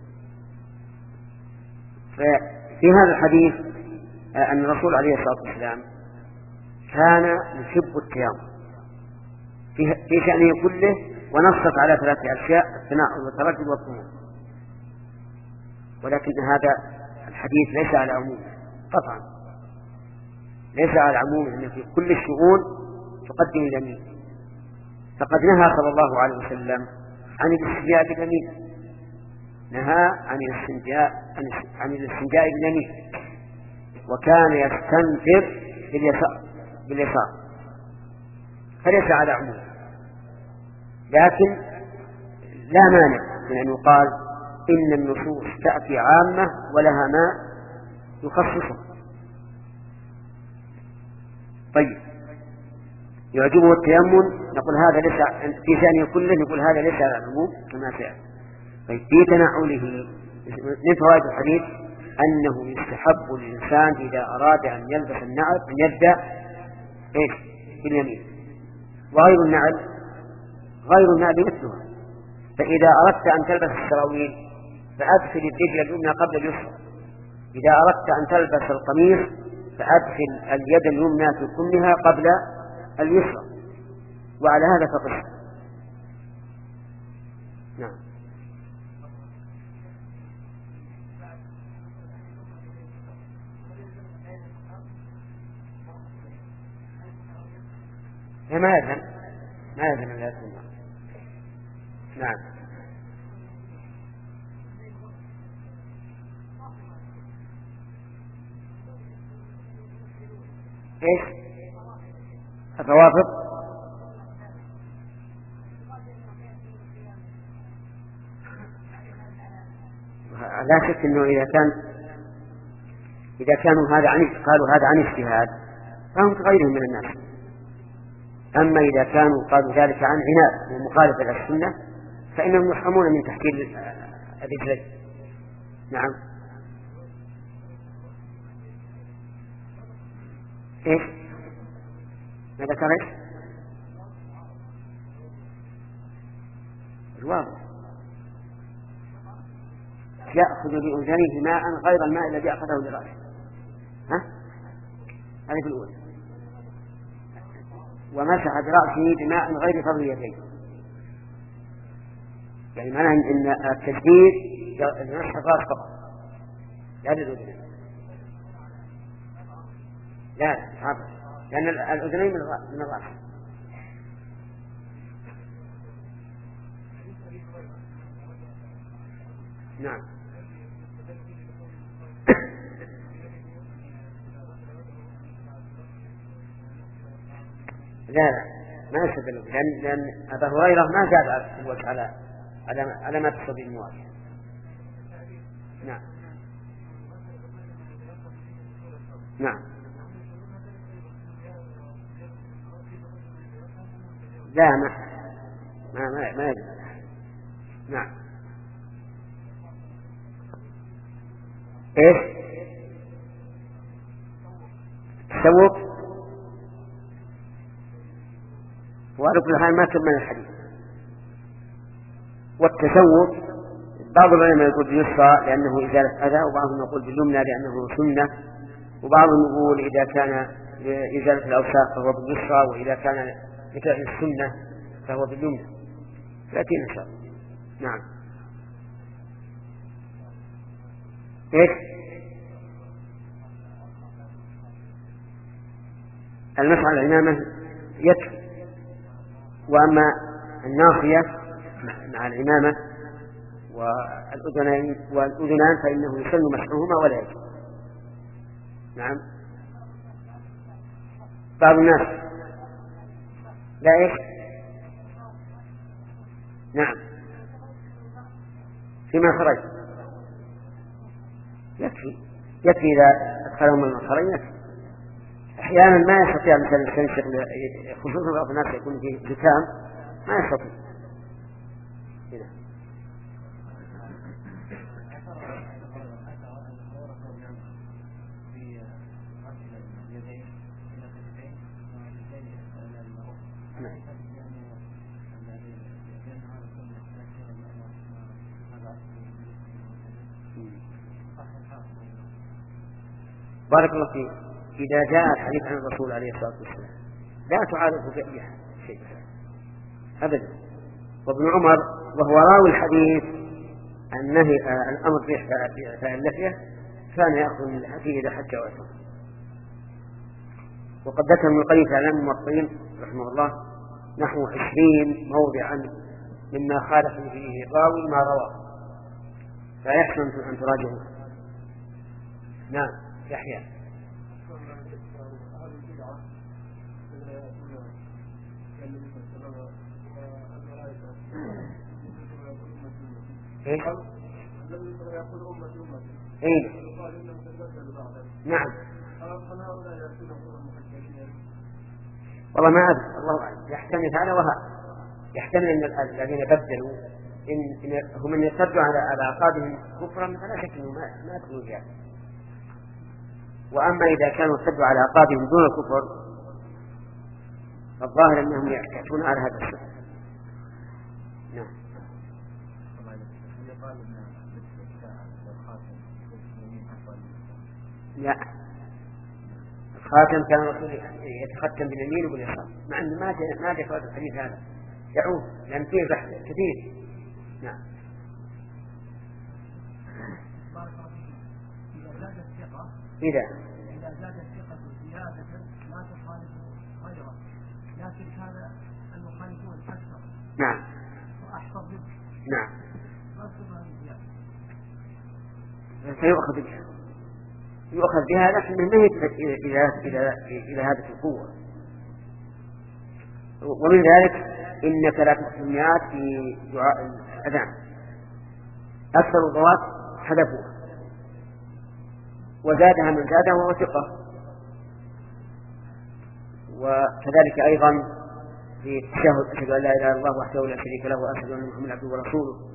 ففي هذا الحديث أن الرسول عليه الصلاة والسلام كان يحب التيامن في شأنه كله، ونصت على ثلاثة أشياء: التناعل والتردد والطموح. ولكن هذا الحديث ليس على عموم قطعا، ليس على عموم أن في كل الشؤون تقدم اليمين، فقد نهى صلى الله عليه وسلم عن الاستنجاء باليمين، نهى عن الاستنجاء عن الاستنجاء باليمين، وكان يستنفر باليسار باليسار فليس على عموم. لكن لا مانع من أن يقال إن النصوص تأتي عامة ولها ما يخصصه. طيب، يعجبه التيمم، نقول هذا ليس في شأنه كله، نقول هذا ليس على العموم كما سيأتي. طيب، في تنعله من فوائد الحديث أنه يستحب للإنسان إذا أراد أن يلبس النعل أن يبدأ إيش باليمين، وغير النعل غير النعل مثلها. فإذا أردت أن تلبس السراويل فأدخل الرجل اليمنى قبل اليسرى، إذا أردت أن تلبس القميص فأدخل اليد اليمنى في كمها قبل اليسرى، وعلى هذا فقط. نعم. ما يلزم ما يلزم أن يلزم. نعم. ايش الروابط؟ لا شك انه اذا كان اذا كانوا هذا عن قالوا هذا عن اجتهاد فهم كغيرهم من الناس. اما اذا كانوا قالوا ذلك عن عناد ومخالفه للسنه فانهم يحرمون من تحكيل الرجلين. نعم. ايش ما ذكرت؟ الواضح يأخذ بأذنيه ماء غير الماء الذي أخذه لرأسه. ها؟ هذه الأولى. ومسح برأسه بماء غير فضل يديه، يعني معناه أن التشديد لمسح الرأس فقط لا للأذنين. لا هذا لأن الأذنين من الرأس. نعم. لا لا ما يستدل، لأن, لأن أبا هريرة ما زاد الوجه على على على ما تصدي المواجهة. نعم. نعم. لا ما ما ما, ما يجب. نعم. ايش التسوق؟ هو وعلى كل حال ما كمل الحديث. والتسوق بعض العلماء يقول باليسرى لأنه إزالة أذى، وبعضهم يقول باليمنى لأنه سنة، وبعضهم يقول إذا كان لإزالة الأوساخ فهو باليسرى، وإذا كان لفعل السنة فهو باليمنى. يأتينا إن شاء الله. نعم. إيش؟ المسح على العمامة يكفي، وأما الناصية مع العمامة والأذنين والأذنان فإنه يسن مسحهما ولا يجب. نعم. بعض الناس لا إيش؟ نعم فيما خرج يكفي يكفي إذا أدخلهم المخرج يكفي. أحيانا ما يستطيع مثلا يستنشق، خصوصا بعض الناس يكون فيه زكام ما يستطيع. هنا. بارك الله فيك. إذا جاء الحديث عن الرسول عليه الصلاة والسلام لا تعارضه بأي شيء أبدا. وابن عمر وهو راوي الحديث النهي الأمر بإحفاء اللحية كان يأخذ من اللحية إذا حج وأتم. وقد ذكر ابن القيم في إعلام الموقعين رحمه الله نحو عشرين موضعا مما خالف فيه الراوي ما رواه، فيحسن أن تراجعوه. نعم يحيى. إيه؟ إيه؟ نعم. والله ما أدري، الله يحتمل هذا وهذا. يحتمل أن الذين بدلوا إن هم من يرتدوا على على عقابهم كفرا فلا شك إنه ما ما يدخلون فيها. وأما إذا كانوا ارتدوا على عقابهم دون الكفر فالظاهر أنهم يأتون على هذا الشيء. نعم. لا، الخاتم كان الرسول يتختم باليمين وباليسار، مع أنه ما جاء ما جاء في الحديث هذا يعود لأن فيه بحث كثير. نعم. إذا إذا زاد الثقة زيادة لا تخالف غيره، لكن هذا المخالفون أكثر. نعم. وأحفظ منه. نعم. ما تبغى زيادة. فيؤخذ بها. يؤخذ بها لكن من نهي إلى إلى إلى هذه القوة. ومن ذلك إنك لا تحسن المئات في دعاء الأذان، أكثر الضوات حذفوها وزادها من زادها وهو ثقة. وكذلك أيضا في التشهد أشهد أن لا إله إلا الله وحده لا شريك له وأشهد أن محمدا عبده ورسوله.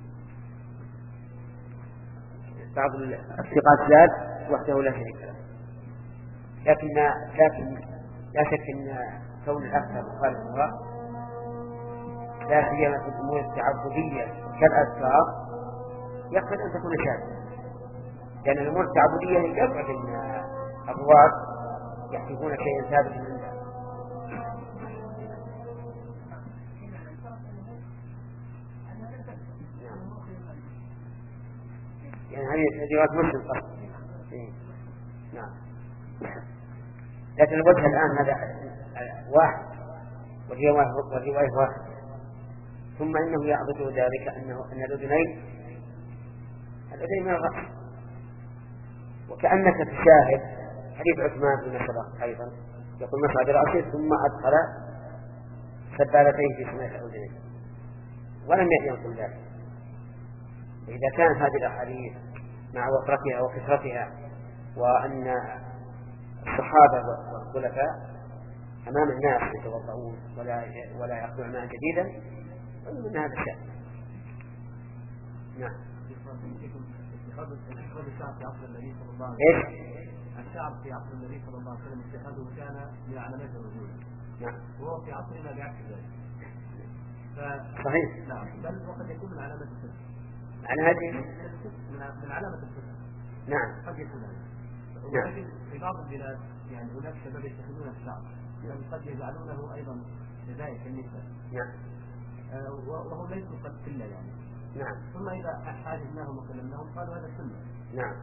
بعض الثقات زاد وحده لا شريك له، لكن لكن لا شك أن كون الأكثر مخالف الله لا سيما في الأمور التعبدية كالأذكار يقصد أن تكون شاذة، لأن الأمور التعبدية يبعد أن الرواة يحسبون شيئا ثابتا عنده. يعني هذه رواية مسلم قصد. نعم. لكن الوجه الآن هذا واحد والرواية واحد، ثم إنه يعبد ذلك أنه أن الأذنين الأذنين من الرأس، وكأنك تشاهد حديث عثمان بن مسعود أيضا يقول مسعود برأسه ثم أدخل سبالتين في سماء الأذنين ولم ينقل ذلك. وإذا كانت هذه الأحاديث مع وفرتها وكثرتها وأن الصحابة والخلفاء أمام الناس يتوضؤون ولا ولا يأخذون ماء جديدا من هذا الشأن. نعم. إيش؟ الشعب في عصر النبي صلى الله عليه وسلم اتخاذه كان لعلامات الرجول، نعم. وهو في عصرنا بعكس ذلك. صحيح. نعم. بل وقد يكون من علامة الفسق. على هذه من علامة الفسق. نعم. قد يكون هذا. نعم. ولكن في بعض البلاد يعني هناك شباب يتخذون الشعر، يعني قد يجعلونه أيضا كذلك النساء. نعم. آه وهم ليسوا قد كلا يعني. نعم. ثم إذا حاجزناهم وكلمناهم قالوا هذا سنة. نعم.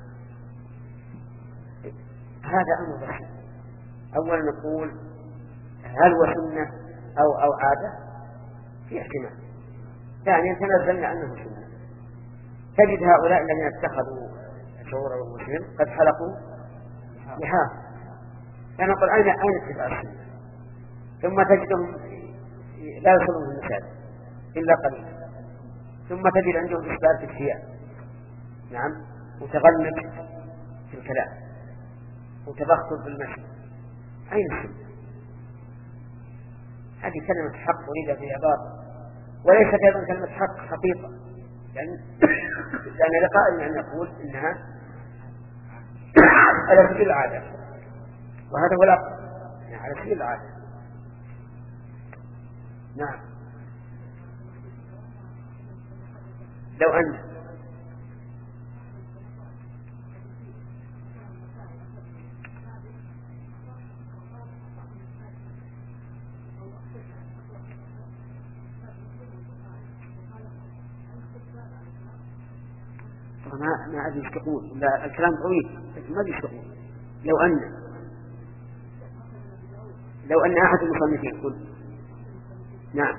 هذا أمر بسيط. أولا نقول هل هو سنة أو أو عادة؟ في احتمال. ثانيا تنزلنا أنه سنة. تجد هؤلاء الذين اتخذوا شعور المسلم قد حلقوا لحاف، فنقول أين أين اتباع السنة؟ ثم تجدهم لا يصلون في المساجد إلا قليلا، ثم تجد عندهم إسبال في الثياب، نعم، وتغلق في الكلام وتبخر في المشي. أين السنة؟ هذه كلمة حق أريد فيها باطل، وليست أيضا كلمة حق حقيقة، لأن لأن لقائل أن يقول إنها على سبيل العادة، وهذا هو الأقل، يعني على سبيل العادة. نعم. لو أن ما ما أدري إيش تقول، لا الكلام طويل لكن ما أدري إيش تقول. لو أن لو أن أحد المصنفين يقول نعم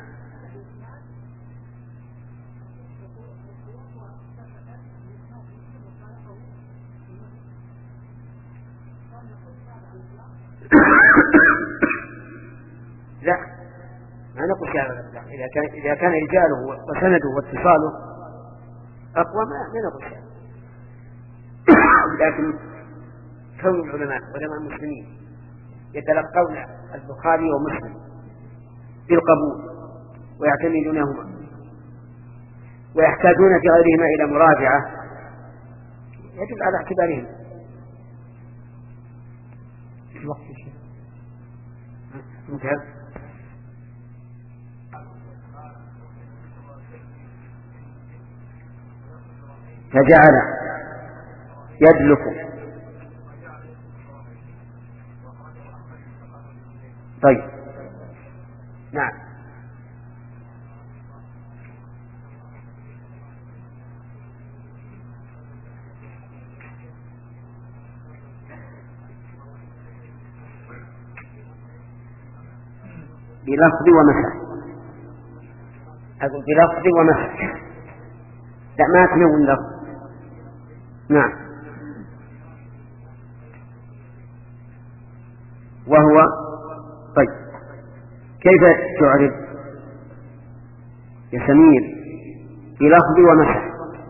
لا ما نقول شيء على الإطلاق. إذا كان إذا كان رجاله وسنده واتصاله أقوى ما نقول شيء. لكن كون العلماء علماء المسلمين يتلقون البخاري ومسلم بالقبول ويعتمدونهما ويحتاجون في غيرهما إلى مراجعة يجب على اعتبارهم. الوقت شيء انتهى. فجعل يدلك. طيب نعم. بلفظ ومسح. أقول بلفظ ومسح، لا ما تنون اللفظ. نعم. وهو طيب كيف تعرف يا سمير بلفظ ومسح؟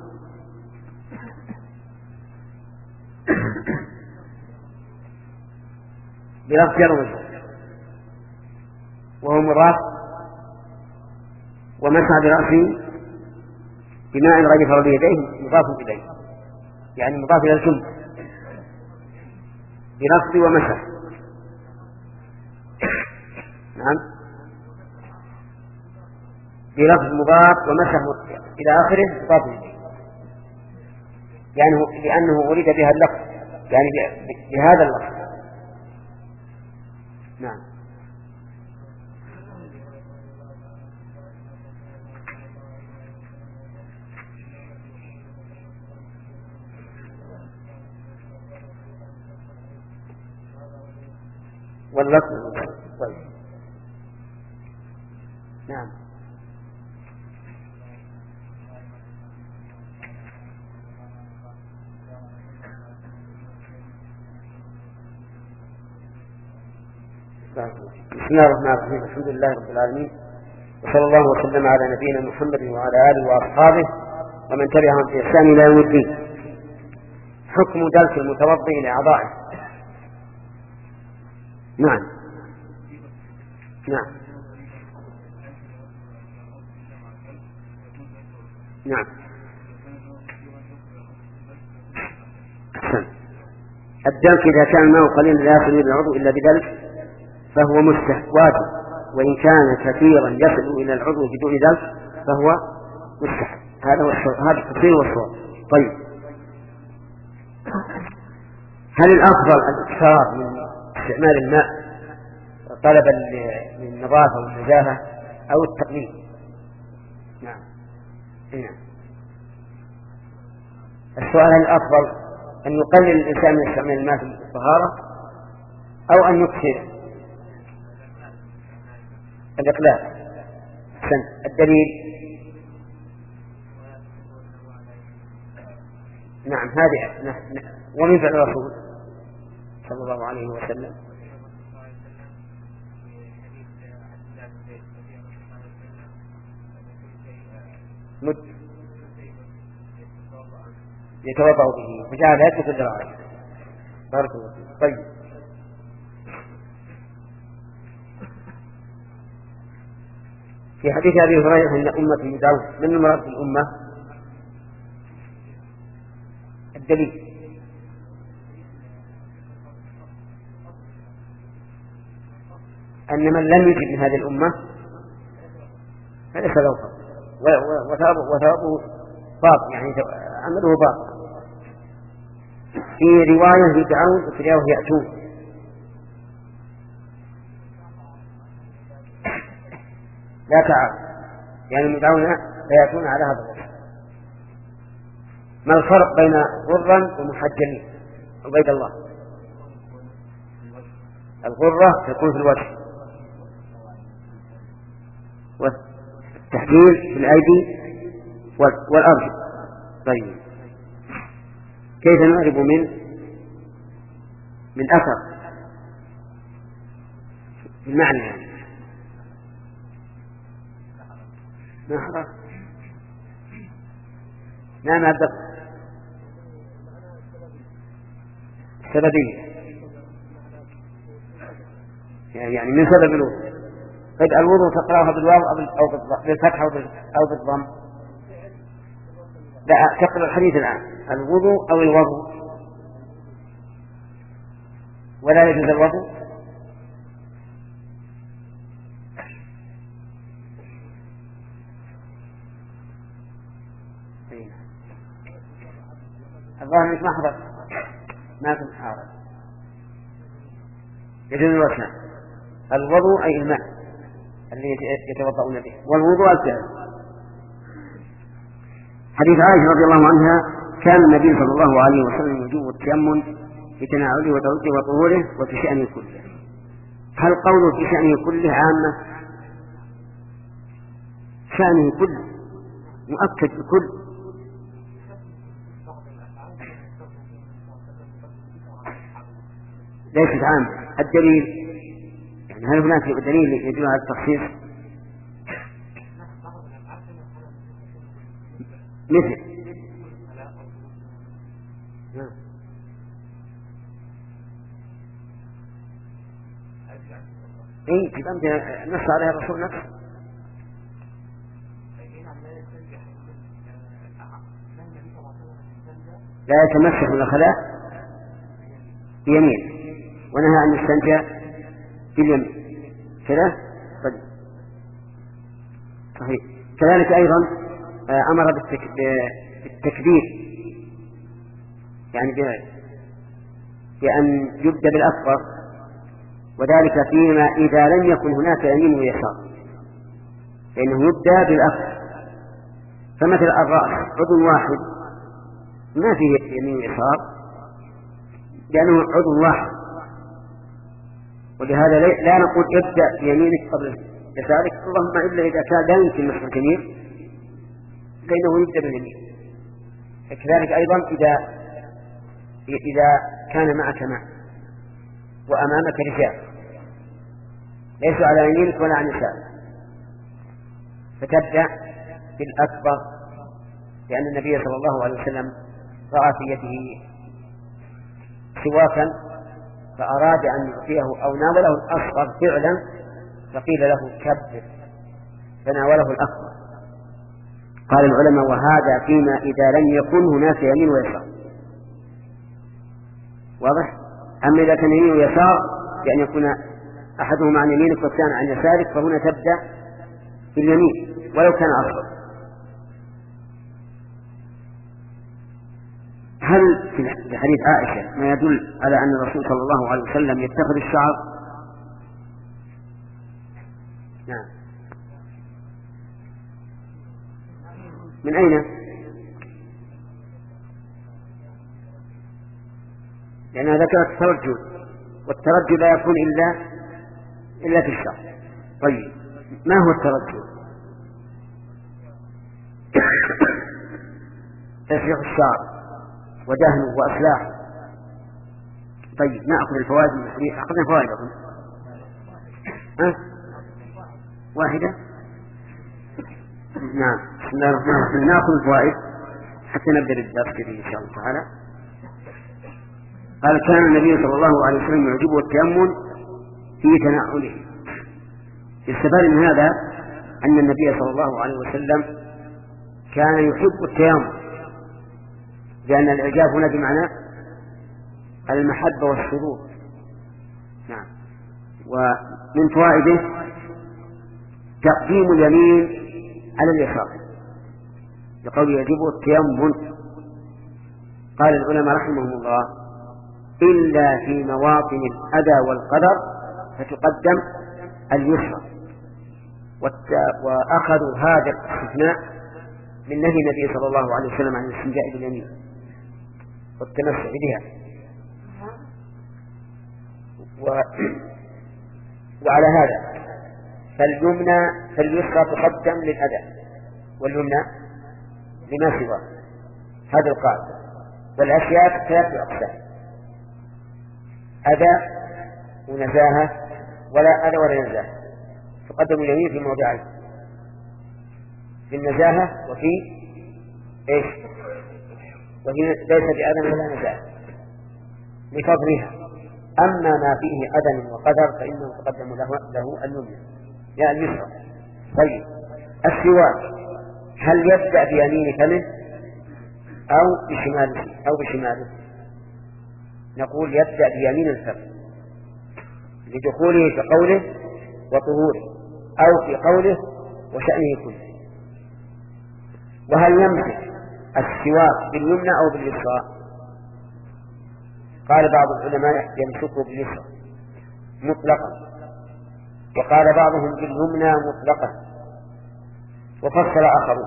بلفظ ومسح وهو مضاف، ومسح برأسه بماء غير فرض يديه مضاف إليه، يعني مضاف إلى الجملة. بلفظ ومسح. نعم. بلفظ مضاف ومسح إلى آخره مضاف إليه، يعني لأنه أريد بها اللفظ، يعني بهذا اللفظ. نعم. واللفظ طيب. نعم. بسم الله الرحمن الرحيم. الحمد لله رب العالمين، وصلى الله وسلم على نبينا محمد وعلى آله وأصحابه ومن تبعهم بإحسان إلى يوم الدين. حكم دلك المتوضئ لأعضائه. نعم. نعم. نعم. أحسن. الدلك إذا كان الماء قليلا لا يصل إلى العضو إلا بدلك فهو مستحب واجب، وإن كان كثيرا يصل إلى العضو بدون ذلك فهو مستحب. هذا هو هذا التفصيل والصواب. طيب، هل الأفضل الإكثار من استعمال الماء طلبا للنظافة والنزاهة أو التقليل؟ نعم. نعم. السؤال: هل الأفضل أن يقلل الإنسان من استعمال الماء في الطهارة أو أن يكثر؟ الإقلال. أحسن. الدليل؟ نعم، هذه ومن فعل الرسول صلى الله عليه وسلم. مد يتوضأ به فجعل يده في الذراع. بارك الله فيك. طيب، في حديث أبي هريرة أن أمة داود، من المراد بالأمة؟ الدليل؟ أن من لم يجب من هذه الأمة فليس له فضل وثوابه باطل، يعني عمله باطل. في رواية يدعون وفي رواية يأتون. لا تعالى، يعني يدعون فيأتون على هذا الوجه. ما الفرق بين غرا ومحجلين عبيد الله؟ الغرة تكون في الوجه، والتحجيل في الأيدي والأرجل. طيب، كيف نعرف من من أثر المعنى؟ يعني ما حضر نعم أبدأ سببية، يعني من سبب الوضوء. طيب، الوضوء تقرأها بالواو أو بالفتح أو بالضم؟ لا، تقرأ الحديث الآن: الوضوء أو الوضوء، ولا يجوز الوضوء. الظاهر انك ما حضرت، ما كنت حاضر. يجوز الوضوء. الوضوء أي الماء الذي يتوضؤون به، والوضوء الفعل. حديث عائشة رضي الله عنها: كان النبي صلى الله عليه وسلم يجوب التيمم في تناوله وتوضئه وطهوره وفي شأنه كله. هل قوله في شأنه كله عامة؟ شأنه كله مؤكد بكل. ليست عامة. الدليل؟ يعني هل هناك دليل يدل على التخصيص؟ مثل اي كتاب نص عليها الرسول نفسه. لا يتمسح الخلاء بيمين، ونهى أن يستنجى باليمين كذا. طيب، صحيح. كذلك أيضا أمر بالتكبير، يعني بأن يبدأ بالأكبر، وذلك فيما إذا لم يكن هناك يمين ويسار، لأنه يبدأ بالأكبر. فمثل الرأس عضو واحد ما فيه يمين ويسار لأنه عضو واحد، ولهذا لا نقول ابدأ بيمينك قبل يسارك، اللهم إلا إذا كان لا يمكن مسح الجميع فإنه يبدأ باليمين. كذلك أيضا إذا إذا كان معك ماء وأمامك رجال ليسوا على يمينك ولا عن يسارك فتبدأ بالأكبر، لأن النبي صلى الله عليه وسلم رأى في يده سواكا فأراد أن يعطيه أو ناوله الأصغر فعلا فقيل له كبر فناوله الأكبر. قال العلماء: وهذا فيما إذا لم يكن هناك يمين ويسار. واضح؟ أما إذا كان يمين ويسار بأن يكون أحدهما عن يمينك والثاني عن يسارك، فهنا تبدأ باليمين ولو كان أصغر. هل في حديث عائشة ما يدل على أن الرسول صلى الله عليه وسلم يتخذ الشعر؟ نعم. من أين؟ لأنها ذكرت الترجل، والترجل لا يكون إلا إلا في الشعر. طيب ما هو الترجل؟ تشريح الشعر ودهنه وأسلاحه. طيب نأخذ الفوائد من الحديث. أخذنا فوائد أظن أه؟ واحدة. نعم. بسم الله الرحمن الرحيم. نأخذ الفوائد حتى نبدأ الدرس إن شاء الله تعالى. قال كان النبي صلى الله عليه وسلم يعجبه التيمم في تنعله. يستفاد من هذا أن النبي صلى الله عليه وسلم كان يحب التيمم، لأن الإعجاب هنا بمعنى المحبة والسرور. نعم. ومن فوائده تقديم اليمين على اليسار، لقول يجب التيمم. قال العلماء رحمهم الله إلا في مواطن الأذى والقدر فتقدم اليسرى، وأخذوا هذا الاستثناء من نهي النبي صلى الله عليه وسلم عن الاستنجاء باليمين والتمسح بها. و... وعلى هذا فاليمنى فاليسرى تقدم للأذى واليمنى لما سواه. هذا القاعدة. والأشياء ثلاثة أقسام: أذى ونزاهة ولا أذى ولا نزاهة. تقدم اليمين في موضعين: في النزاهة وفي إيش؟ وهي ليس بأذى ولا نزاهة لفضلها. أما ما فيه أذى وقدر فإنه تقدم له, له اليمنى يا اليسرى. طيب السواك هل يبدأ بيمين فمه أو بشماله أو بشماله؟ نقول يبدأ بيمين الفم لدخوله في قوله وطهوره، أو في قوله وشأنه كله. وهل يمسك السواك باليمنى أو باليسرى؟ قال بعض العلماء يمسكه باليسرى مطلقا، وقال بعضهم باليمنى مطلقا، وفصل آخرون.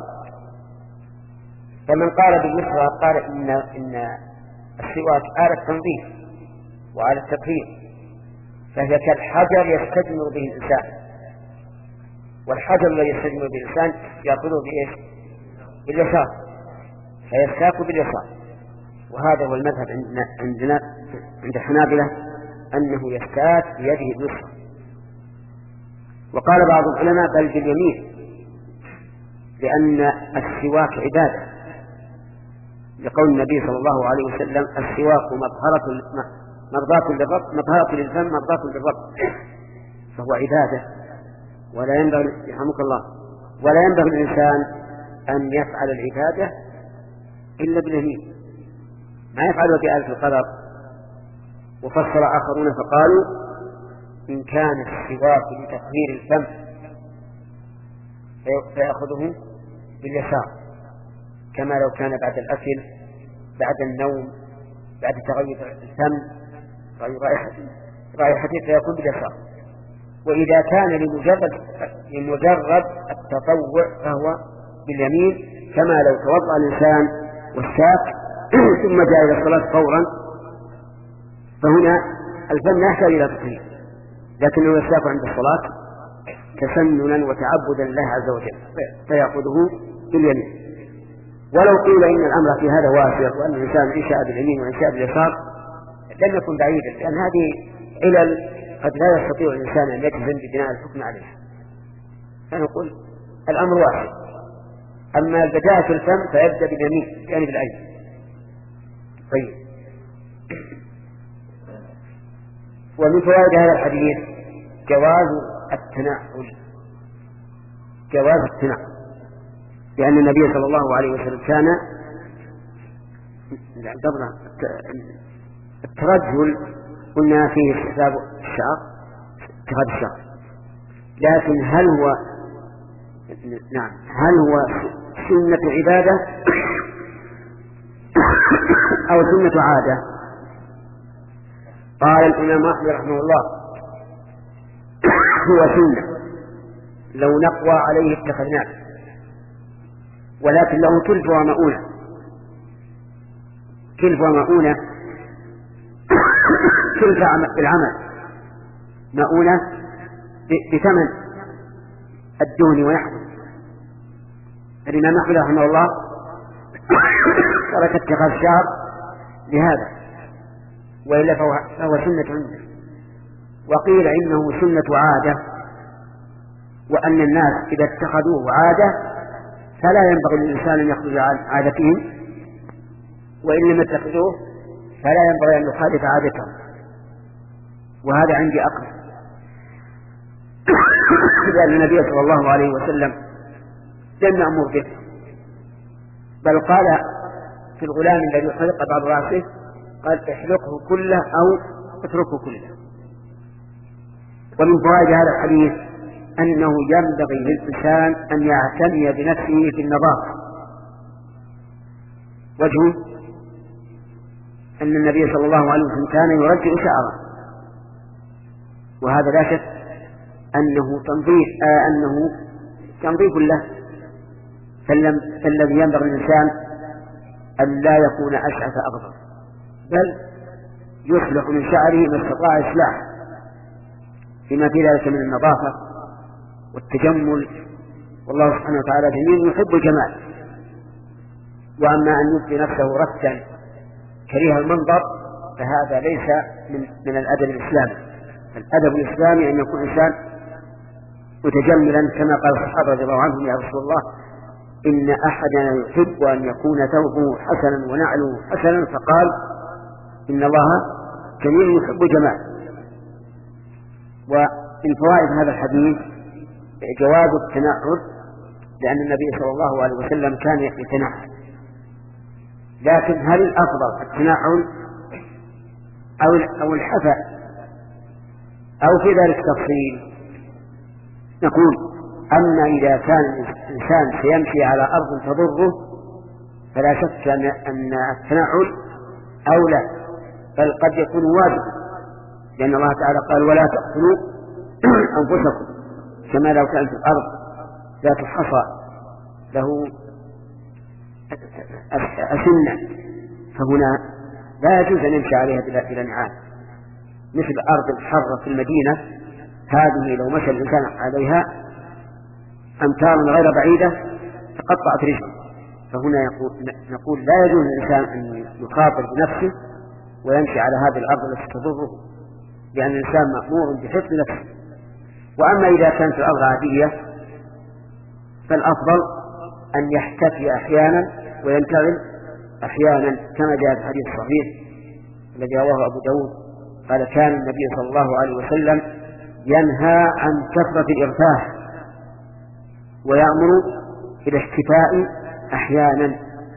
فمن قال باليسرى قال إن, إن السواك آلة تنظيف وآلة تطهير، فهي كالحجر يستجمر به الإنسان، والحجر الذي يستجمر به الإنسان يأخذه بإيش؟ باليسار، فيستاك باليسار. وهذا هو المذهب عندنا عند الحنابلة أنه يستاك بيده اليسرى. وقال بعض العلماء بل باليمين، لأن السواك عبادة، لقول النبي صلى الله عليه وسلم السواك مطهرة مرضاة للرب، مطهرة للفم مرضاة للرب، فهو عبادة. ولا ينبغي يرحمك الله ولا ينبغي الإنسان أن يفعل العبادة إلا باليمين، ما يفعله بآلة القدر. وفسر آخرون فقالوا إن كان السواك لتطهير الفم فيأخذه باليسار، كما لو كان بعد الأكل، بعد النوم، بعد تغير الفم تغير رائحته فيكون باليسار. وإذا كان لمجرد لمجرد التطوع فهو باليمين، كما لو توضأ الإنسان والشاك ثم جاء إلى الصلاة فورا، فهنا الفم لا يحتاج إلى تطهير، لكنه يشاك عند الصلاة تسننا وتعبدا لله عز وجل فيأخذه باليمين. ولو قيل إن الأمر في هذا واسع، وأن الإنسان إن شاء باليمين وإن شاء باليسار، لم يكن بعيدا، لأن هذه علل قد لا يستطيع الإنسان أن يجزم ببناء الحكم عليها. فنقول الأمر واسع. أما البداية في الفم فيبدأ باليمين يعني بالأيمن. طيب. ومن فوائد هذا الحديث جواز التنعل، جواز التنعل، لأن النبي صلى الله عليه وسلم كان الترجل قلنا فيه استحباب الشعر اتخاذ الشهر، لكن هل هو نعم هل هو سنة عبادة أو سنة عادة؟ قال الإمام أحمد رحمه الله هو سنة لو نقوى عليه اتخذناه، ولكن له كلفة ومؤونة. كلفة ومؤونة، كلفة بالعمل، مؤونة بثمن الدهن ونحوه. الإمام أحمد رحمه الله ترك اتخاذ الشهر لهذا، وإلا فهو, فهو سنة عنده. وقيل إنه سنة عادة، وأن الناس إذا اتخذوه عادة فلا ينبغي للإنسان أن يخرج عن عادتهم، وإن لم يتخذوه فلا ينبغي أن يخالف عادتهم، وهذا عندي أقرب. لأن النبي صلى الله عليه وسلم لم يأمر به، بل قال في الغلام الذي حلق بعض رأسه قال احلقه كله أو اتركه كله. ومن فوائد هذا الحديث أنه ينبغي للإنسان أن يعتني بنفسه في النظافة. وجهه أن النبي صلى الله عليه وسلم كان يرجع شعره، وهذا لا شك أنه تنظيف آه أنه تنظيف له. فالذي ينبغي للإنسان أن لا يكون أشعث أغبر، بل يصلح من شعره ما استطاع إصلاحه بما في ذلك من النظافة والتجمل، والله سبحانه وتعالى جميل يحب الجمال. وأما أن يبقي نفسه رثا كريه المنظر فهذا ليس من, من الأدب الإسلامي. الأدب الإسلامي أن يكون إنسان متجملا، كما قال الصحابة رضي الله عنهم يا رسول الله إن أحدنا يحب أن يكون ثوبه حسنا ونعله حسنا، فقال إن الله جميل يحب الجمال. ومن فوائد هذا الحديث جواز التنعل، لأن النبي صلى الله عليه وسلم كان يتنعل. لكن هل الأفضل التنعل أو الحفا أو في ذلك تفصيل؟ نقول أما إذا كان الإنسان سيمشي على أرض تضره فلا شك أن التنعل أولى، بل قد يكون واجبا، لأن الله تعالى قال ولا تقتلوا أنفسكم، كما لو كان في الأرض ذات حصى له أسنة، فهنا لا يجوز أن يمشي عليها بلا نعال، مثل أرض الحرة في المدينة هذه لو مشى الإنسان عليها أمتارا غير بعيدة تقطعت رجله. فهنا يقول نقول لا يجوز للإنسان أن يخاطر بنفسه ويمشي على هذه الأرض التي تضره، لأن الإنسان مأمور بحفظ نفسه. وأما إذا كانت الأرض عادية فالأفضل أن يحتفي أحيانا وينتظر أحيانا، كما جاء في الحديث الصحيح الذي رواه أبو داود قال كان النبي صلى الله عليه وسلم ينهى عن كثرة الإرفاح ويأمر بالاحتفاء أحيانا.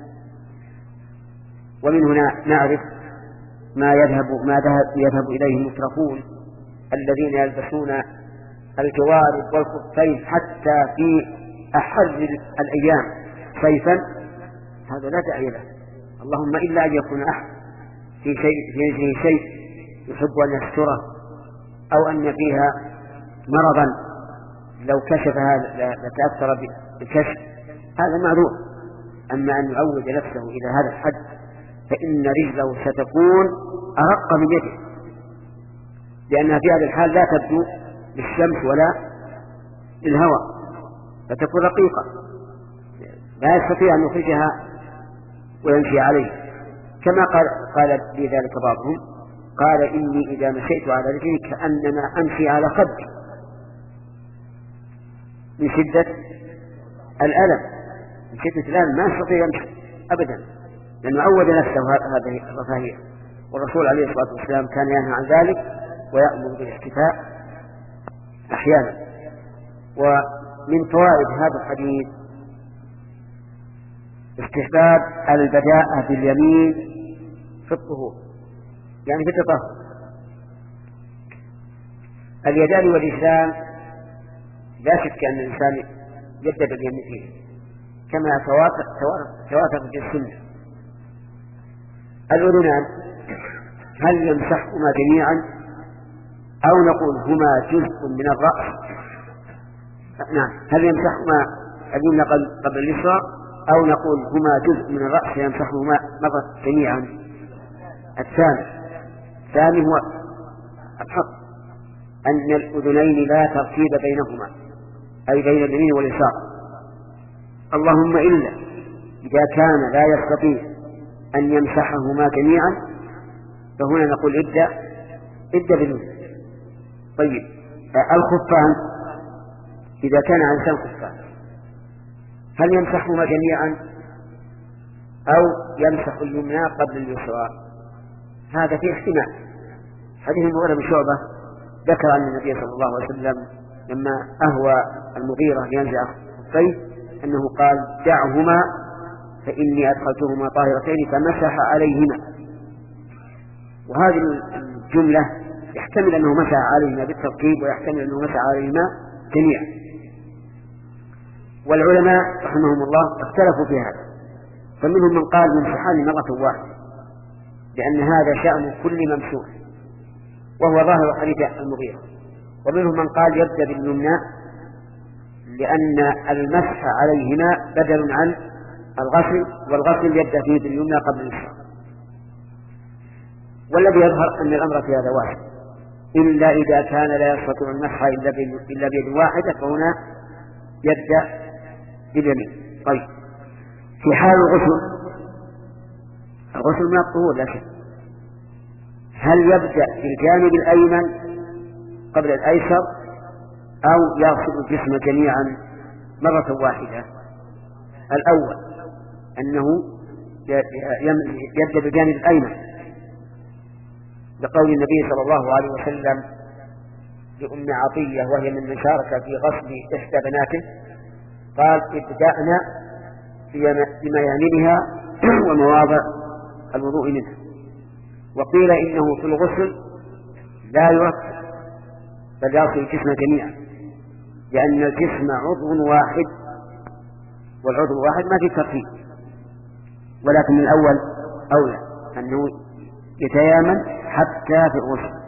ومن هنا نعرف ما يذهب ما ذهب يذهب إليه المترفون الذين يلبسون الجوارب والخفين حتى في أحر الأيام صيفا، هذا لا داعي له، اللهم إلا أن يكون أحد في شيء في شيء يحب أن يستره أو أن فيها مرضا لو كشفها لتأثر بالكشف، هذا معذور. أما أن يعود نفسه إلى هذا الحد فإن رجله ستكون أرق من يده، لأنها في هذه الحال لا تبدو للشمس ولا للهواء، فتكون رقيقة لا يستطيع أن يخرجها ويمشي عليه. كما قال قال في ذلك بعضهم قال إني إذا مشيت على رجلي كأنما أمشي على خدي من شدة الألم، من شدة الألم ما يستطيع يمشي أبدا، لأنه عود نفسه هذه الرفاهية. والرسول عليه الصلاة والسلام كان ينهى عن ذلك ويأمر بالاحتفاء أحيانا. ومن فوائد هذا الحديث استحباب البداءة باليمين في الطهور، يعني في التطهر، اليدان والرجلان لا شك أن الإنسان يبدأ باليمين فيه كما توافق في السنة. الأذنان هل يمسحهما جميعا أو نقول هما جزء من الرأس؟ نعم، هل يمسحهما اليمنى قبل اليسرى أو نقول هما جزء من الرأس يمسحهما مرة جميعا؟ الثاني الثاني هو الحق، أن الأذنين لا ترتيب بينهما، أي بين اليمين واليسار، اللهم إلا إذا كان لا يستطيع أن يمسحهما جميعا فهنا نقول ابدأ ابدأ باليمين. طيب الخفان إذا كان عن خفان هل يمسحهما جميعا أو يمسح اليمنى قبل اليسرى؟ هذا فيه احتمال. حديث المغيرة بن شعبة ذكر أن النبي صلى الله عليه وسلم لما أهوى المغيرة لينزع خفيه أنه قال دعهما فإني أدخلتهما طاهرتين فمسح عليهما، وهذه الجملة يحتمل أنه مسح عليهما بالتركيب ويحتمل أنه مسح عليهما جميعا. والعلماء رحمهم الله اختلفوا في هذا، فمنهم من قال يمسحان مرة واحدة لأن هذا شأن كل ممسوح وهو ظاهر حديث المغيرة، ومنهم من قال يبدأ باليمنى لأن المسح عليهما بدل عن الغسل، والغسل يبدأ فيه باليمنى قبل اليسرى. والذي يظهر أن الأمر في هذا واحد، إلا إذا كان لا يستطيع المسح إلا بيد واحدة فهنا يبدأ باليمين. طيب في حال الغسل، الغسل من الطهور لا شك، هل يبدأ بالجانب الأيمن قبل الأيسر أو يغسل الجسم جميعا مرة واحدة؟ الأول أنه يبدأ بالجانب الأيمن لقول النبي صلى الله عليه وسلم لأم عطية وهي من شارك في غسل إحدى بناته قال ابدأنا بميامنها ومواضع الوضوء منها. وقيل إنه في الغسل لا يرتب بل يغسل الجسم جميعا لأن الجسم عضو واحد والعضو الواحد ما في ترتيب، ولكن من الأول أولى أنه يتيامن حتى في الغسل.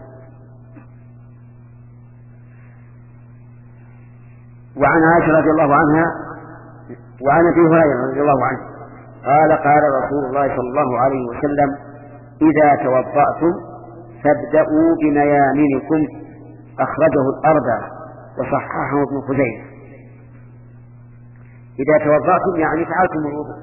وعن عائشة رضي الله عنها وعن أبي هريرة رضي الله عنه قال قال رسول الله صلى الله عليه وسلم إذا توضأتم فابدأوا بميامنكم، أخرجه الأربعة وصححه ابن خزيمة. إذا توضأتم يعني فعلتم الوضوء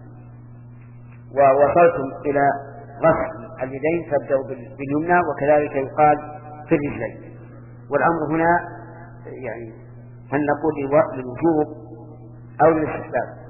ووصلتم إلى غسل اليدين فابدأوا باليمنى، وكذلك يقال في الرجلين. والأمر هنا يعني هل نقول للوجوب أو للاستحباب؟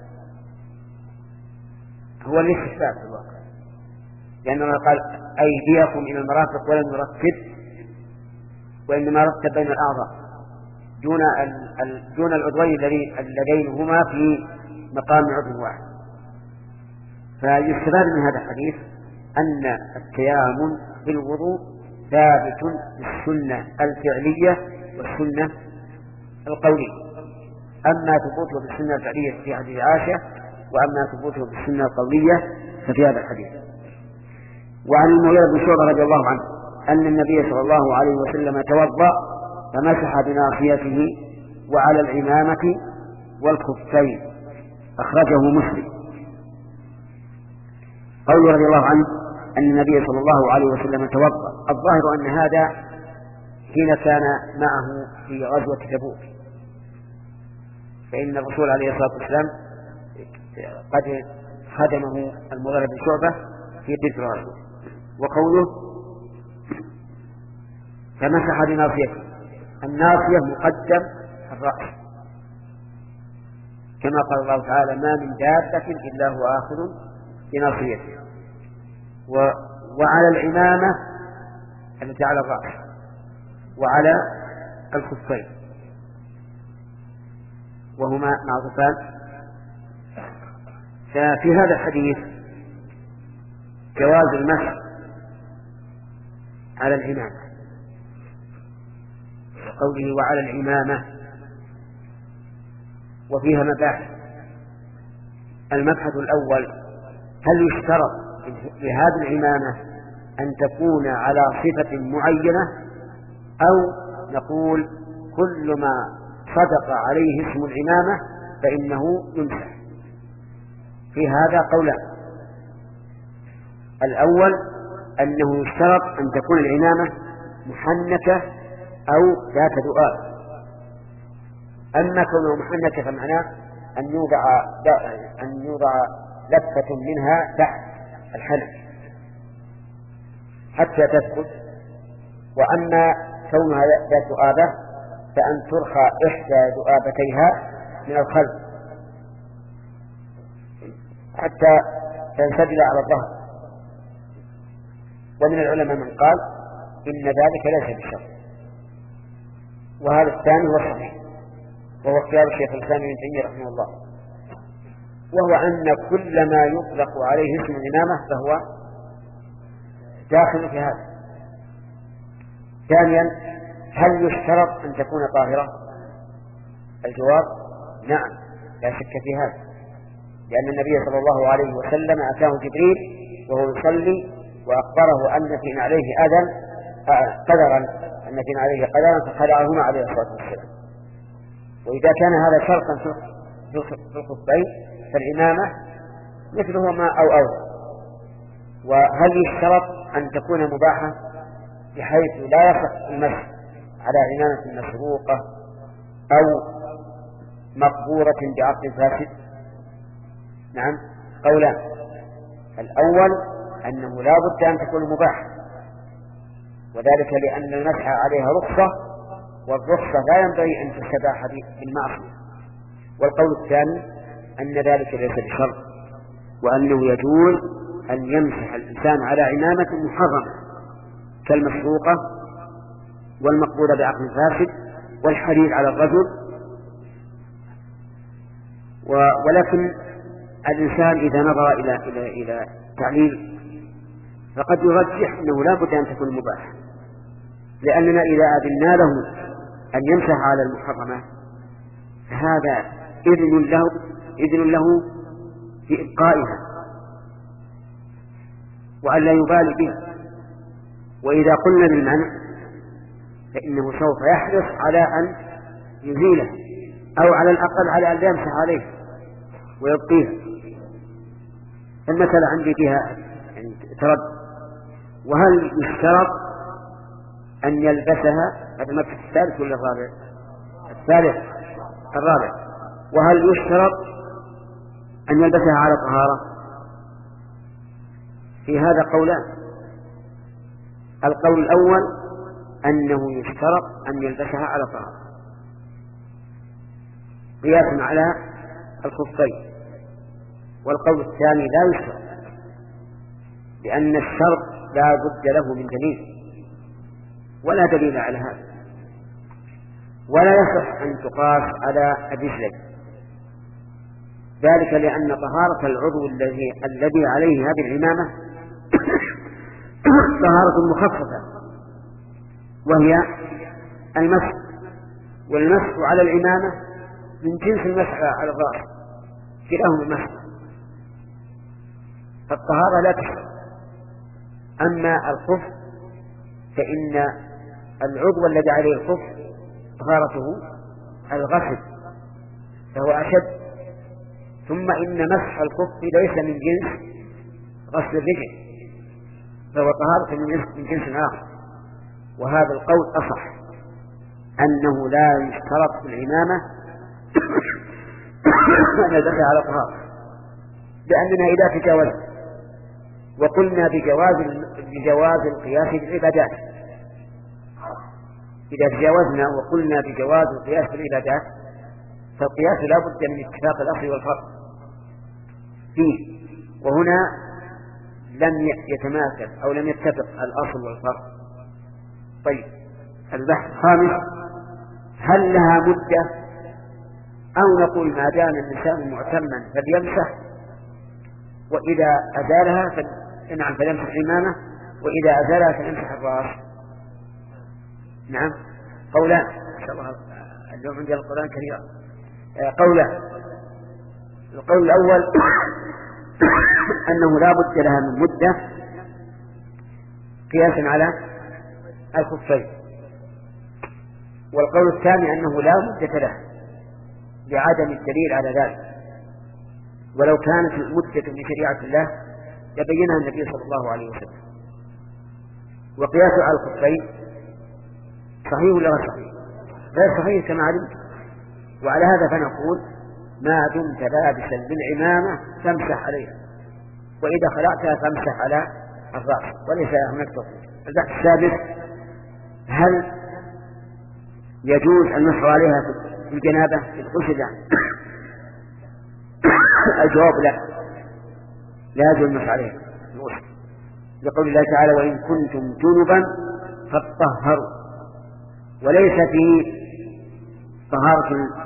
هو الاستحباب في الواقع، لأنه قال أيديكم إلى المرافق ولم يرتب، وإنما رتب بين الأعضاء دون دون العضوين اللذين هما في مقام عضو واحد. فيستفاد من هذا الحديث أن التيامن في الوضوء ثابت بالسنة الفعلية والسنة القولية، أما ثبوته بالسنة الفعلية في حديث عائشة وأما ثبوته بالسنة القولية ففي هذا الحديث. وعن المغيرة بن شعبة رضي الله عنه أن النبي صلى الله عليه وسلم توضأ فمسح بناصيته وعلى العمامة والخفين، أخرجه مسلم. قوله رضي الله عنه أن النبي صلى الله عليه وسلم توضأ، الظاهر أن هذا حين كان معه في غزوة تبوك، فإن الرسول عليه الصلاة والسلام قد خدمه المغيرة بن شعبة في تلك الغزوة. وقوله فمسح بناصيته، الناصية مقدم الرأس، كما قال الله تعالى ما من دابة إلا هو آخذ بناصيته. وعلى العمامة التي على الرأس وعلى الخفين وهما معطوفان. ففي هذا الحديث جواز المسح على العمامة قوله وعلى العمامة، وفيها مباحث. المبحث الأول: هل يشترط لهذه العمامة أن تكون على صفة معينة، أو نقول كل ما صدق عليه اسم العمامة فإنه يمسح؟ في هذا قولان: الأول أنه يشترط أن تكون العمامة محنكة أو ذات ذؤاب. أما كونه محنكة فمعناه أن يوضع أن يوضع لفة منها تحت الحنك حتى تثبت. وأما كونها ذات ذؤابة فأن ترخى إحدى ذؤابتيها من الخلف حتى تنسدل على الظهر. ومن العلماء من قال إن ذلك ليس بشرط، وهذا الثاني هو الصحيح، وهو اختيار الشيخ الإسلام ابن تيمية رحمه الله، وهو أن كل ما يطلق عليه اسم الإمامة فهو داخل في هذا. ثانيا: هل يشترط أن تكون طاهرة؟ الجواب: نعم، لا شك في هذا، لأن النبي صلى الله عليه وسلم أتاه جبريل وهو يصلي وأخبره أن في عليه أذى قدرا أن في عليه قدرا فخلعهما عليه الصلاة والسلام. وإذا كان هذا شرطا في الخفين فالإمامة مثلهما أو أو. وهل يشترط أن تكون مباحة بحيث لا يصح المسح على عمامة مسروقة أو مقبورة بعقد فاسد؟ نعم، قولان: الأول أنه لا بد أن تكون مباحة، وذلك لأن المسح عليها رخصة، والرخصة لا ينبغي أن تستباح بالمعصية. والقول الثاني أن ذلك ليس بشرط، وأنه يجوز أن يمسح الإنسان على عمامة محرمة كالمسروقة والمقبولة بعقد فاسد والحرير على الرجل. ولكن الإنسان إذا نظر إلى إلى إلى تعليل فقد يرجح أنه لا بد أن تكون مباحة، لأننا إذا أذنا له أن يمسح على المحرمة فهذا إذن له إذن له في إبقائها وأن لا يبالي بها. وإذا قلنا بالمنع فإنه سوف يحرص على أن يزيله، أو على الأقل على أن لا يمسح عليه ويبقيها. المسألة عندي فيها يعني ترد. وهل يشترط أن يلبسها؟ هذا المبحث الثالث ولا الرابع؟ الثالث الرابع. وهل يشترط أن يلبسها على طهارة؟ في هذا قولان: القول الأول أنه يشترط أن يلبسها على طهارة قياسا على الخفين. والقول الثاني لا يشترط، لأن الشرط لا بد له من دليل، ولا دليل على هذا، ولا يصح أن تقاس على الرجلين، ذلك لأن طهارة العضو الذي الذي عليه هذه العمامة طهارة مخففة، وهي المسح، والمسح على العمامة من جنس المسح على الرأس، كلاهما مسح، فالطهارة لا تشترط. أما الخف فإن العضو الذي عليه الخف طهارته الغسل فهو أشد، ثم إن مسح الخف ليس من جنس غسل الرجل، فهو طهارة من جنس آخر. وهذا القول أصح، أنه لا يشترط في العمامة أن يلبسها على طهارة، لأننا إذا تجاوزنا وقلنا بجواز بجواز القياس بالعبادات، إذا تجاوزنا وقلنا بجواز القياس بالعبادات فالقياس لا بد من اتفاق الأصل والفرق فيه، وهنا لم يتماثل أو لم يتفق الأصل والفرق. طيب، البحث الخامس: هل لها مدة، أو نقول ما دام الإنسان معتما فليمسح، وإذا أزالها فنعم فليمسح العمامة، وإذا أزالها فليمسح الرأس؟ نعم، قولان: ما شاء الله اليوم عندي القرآن كثيرا. قوله القول الأول أنه لا بد لها من مدة قياسا على الخفين، والقول الثاني أنه لا مدة له لعدم الدليل على ذلك، ولو كانت المدة من شريعة الله لبينها النبي صلى الله عليه وسلم. وقياسه على الخفين صحيح ولا غير صحيح؟ غير صحيح كما علمت. وعلى هذا فنقول ما دمت لابسا بالعمامة فامسح عليها، وإذا خلعتها فامسح على الرأس وليس هناك تفصيل. البحث السادس: هل يجوز المسح عليها في الجنابة في الغسل؟ الجواب لا، لا يجوز المسح عليها في الغسل، لقول الله تعالى: وإن كنتم جنبا فاطهروا. وليس في طهارة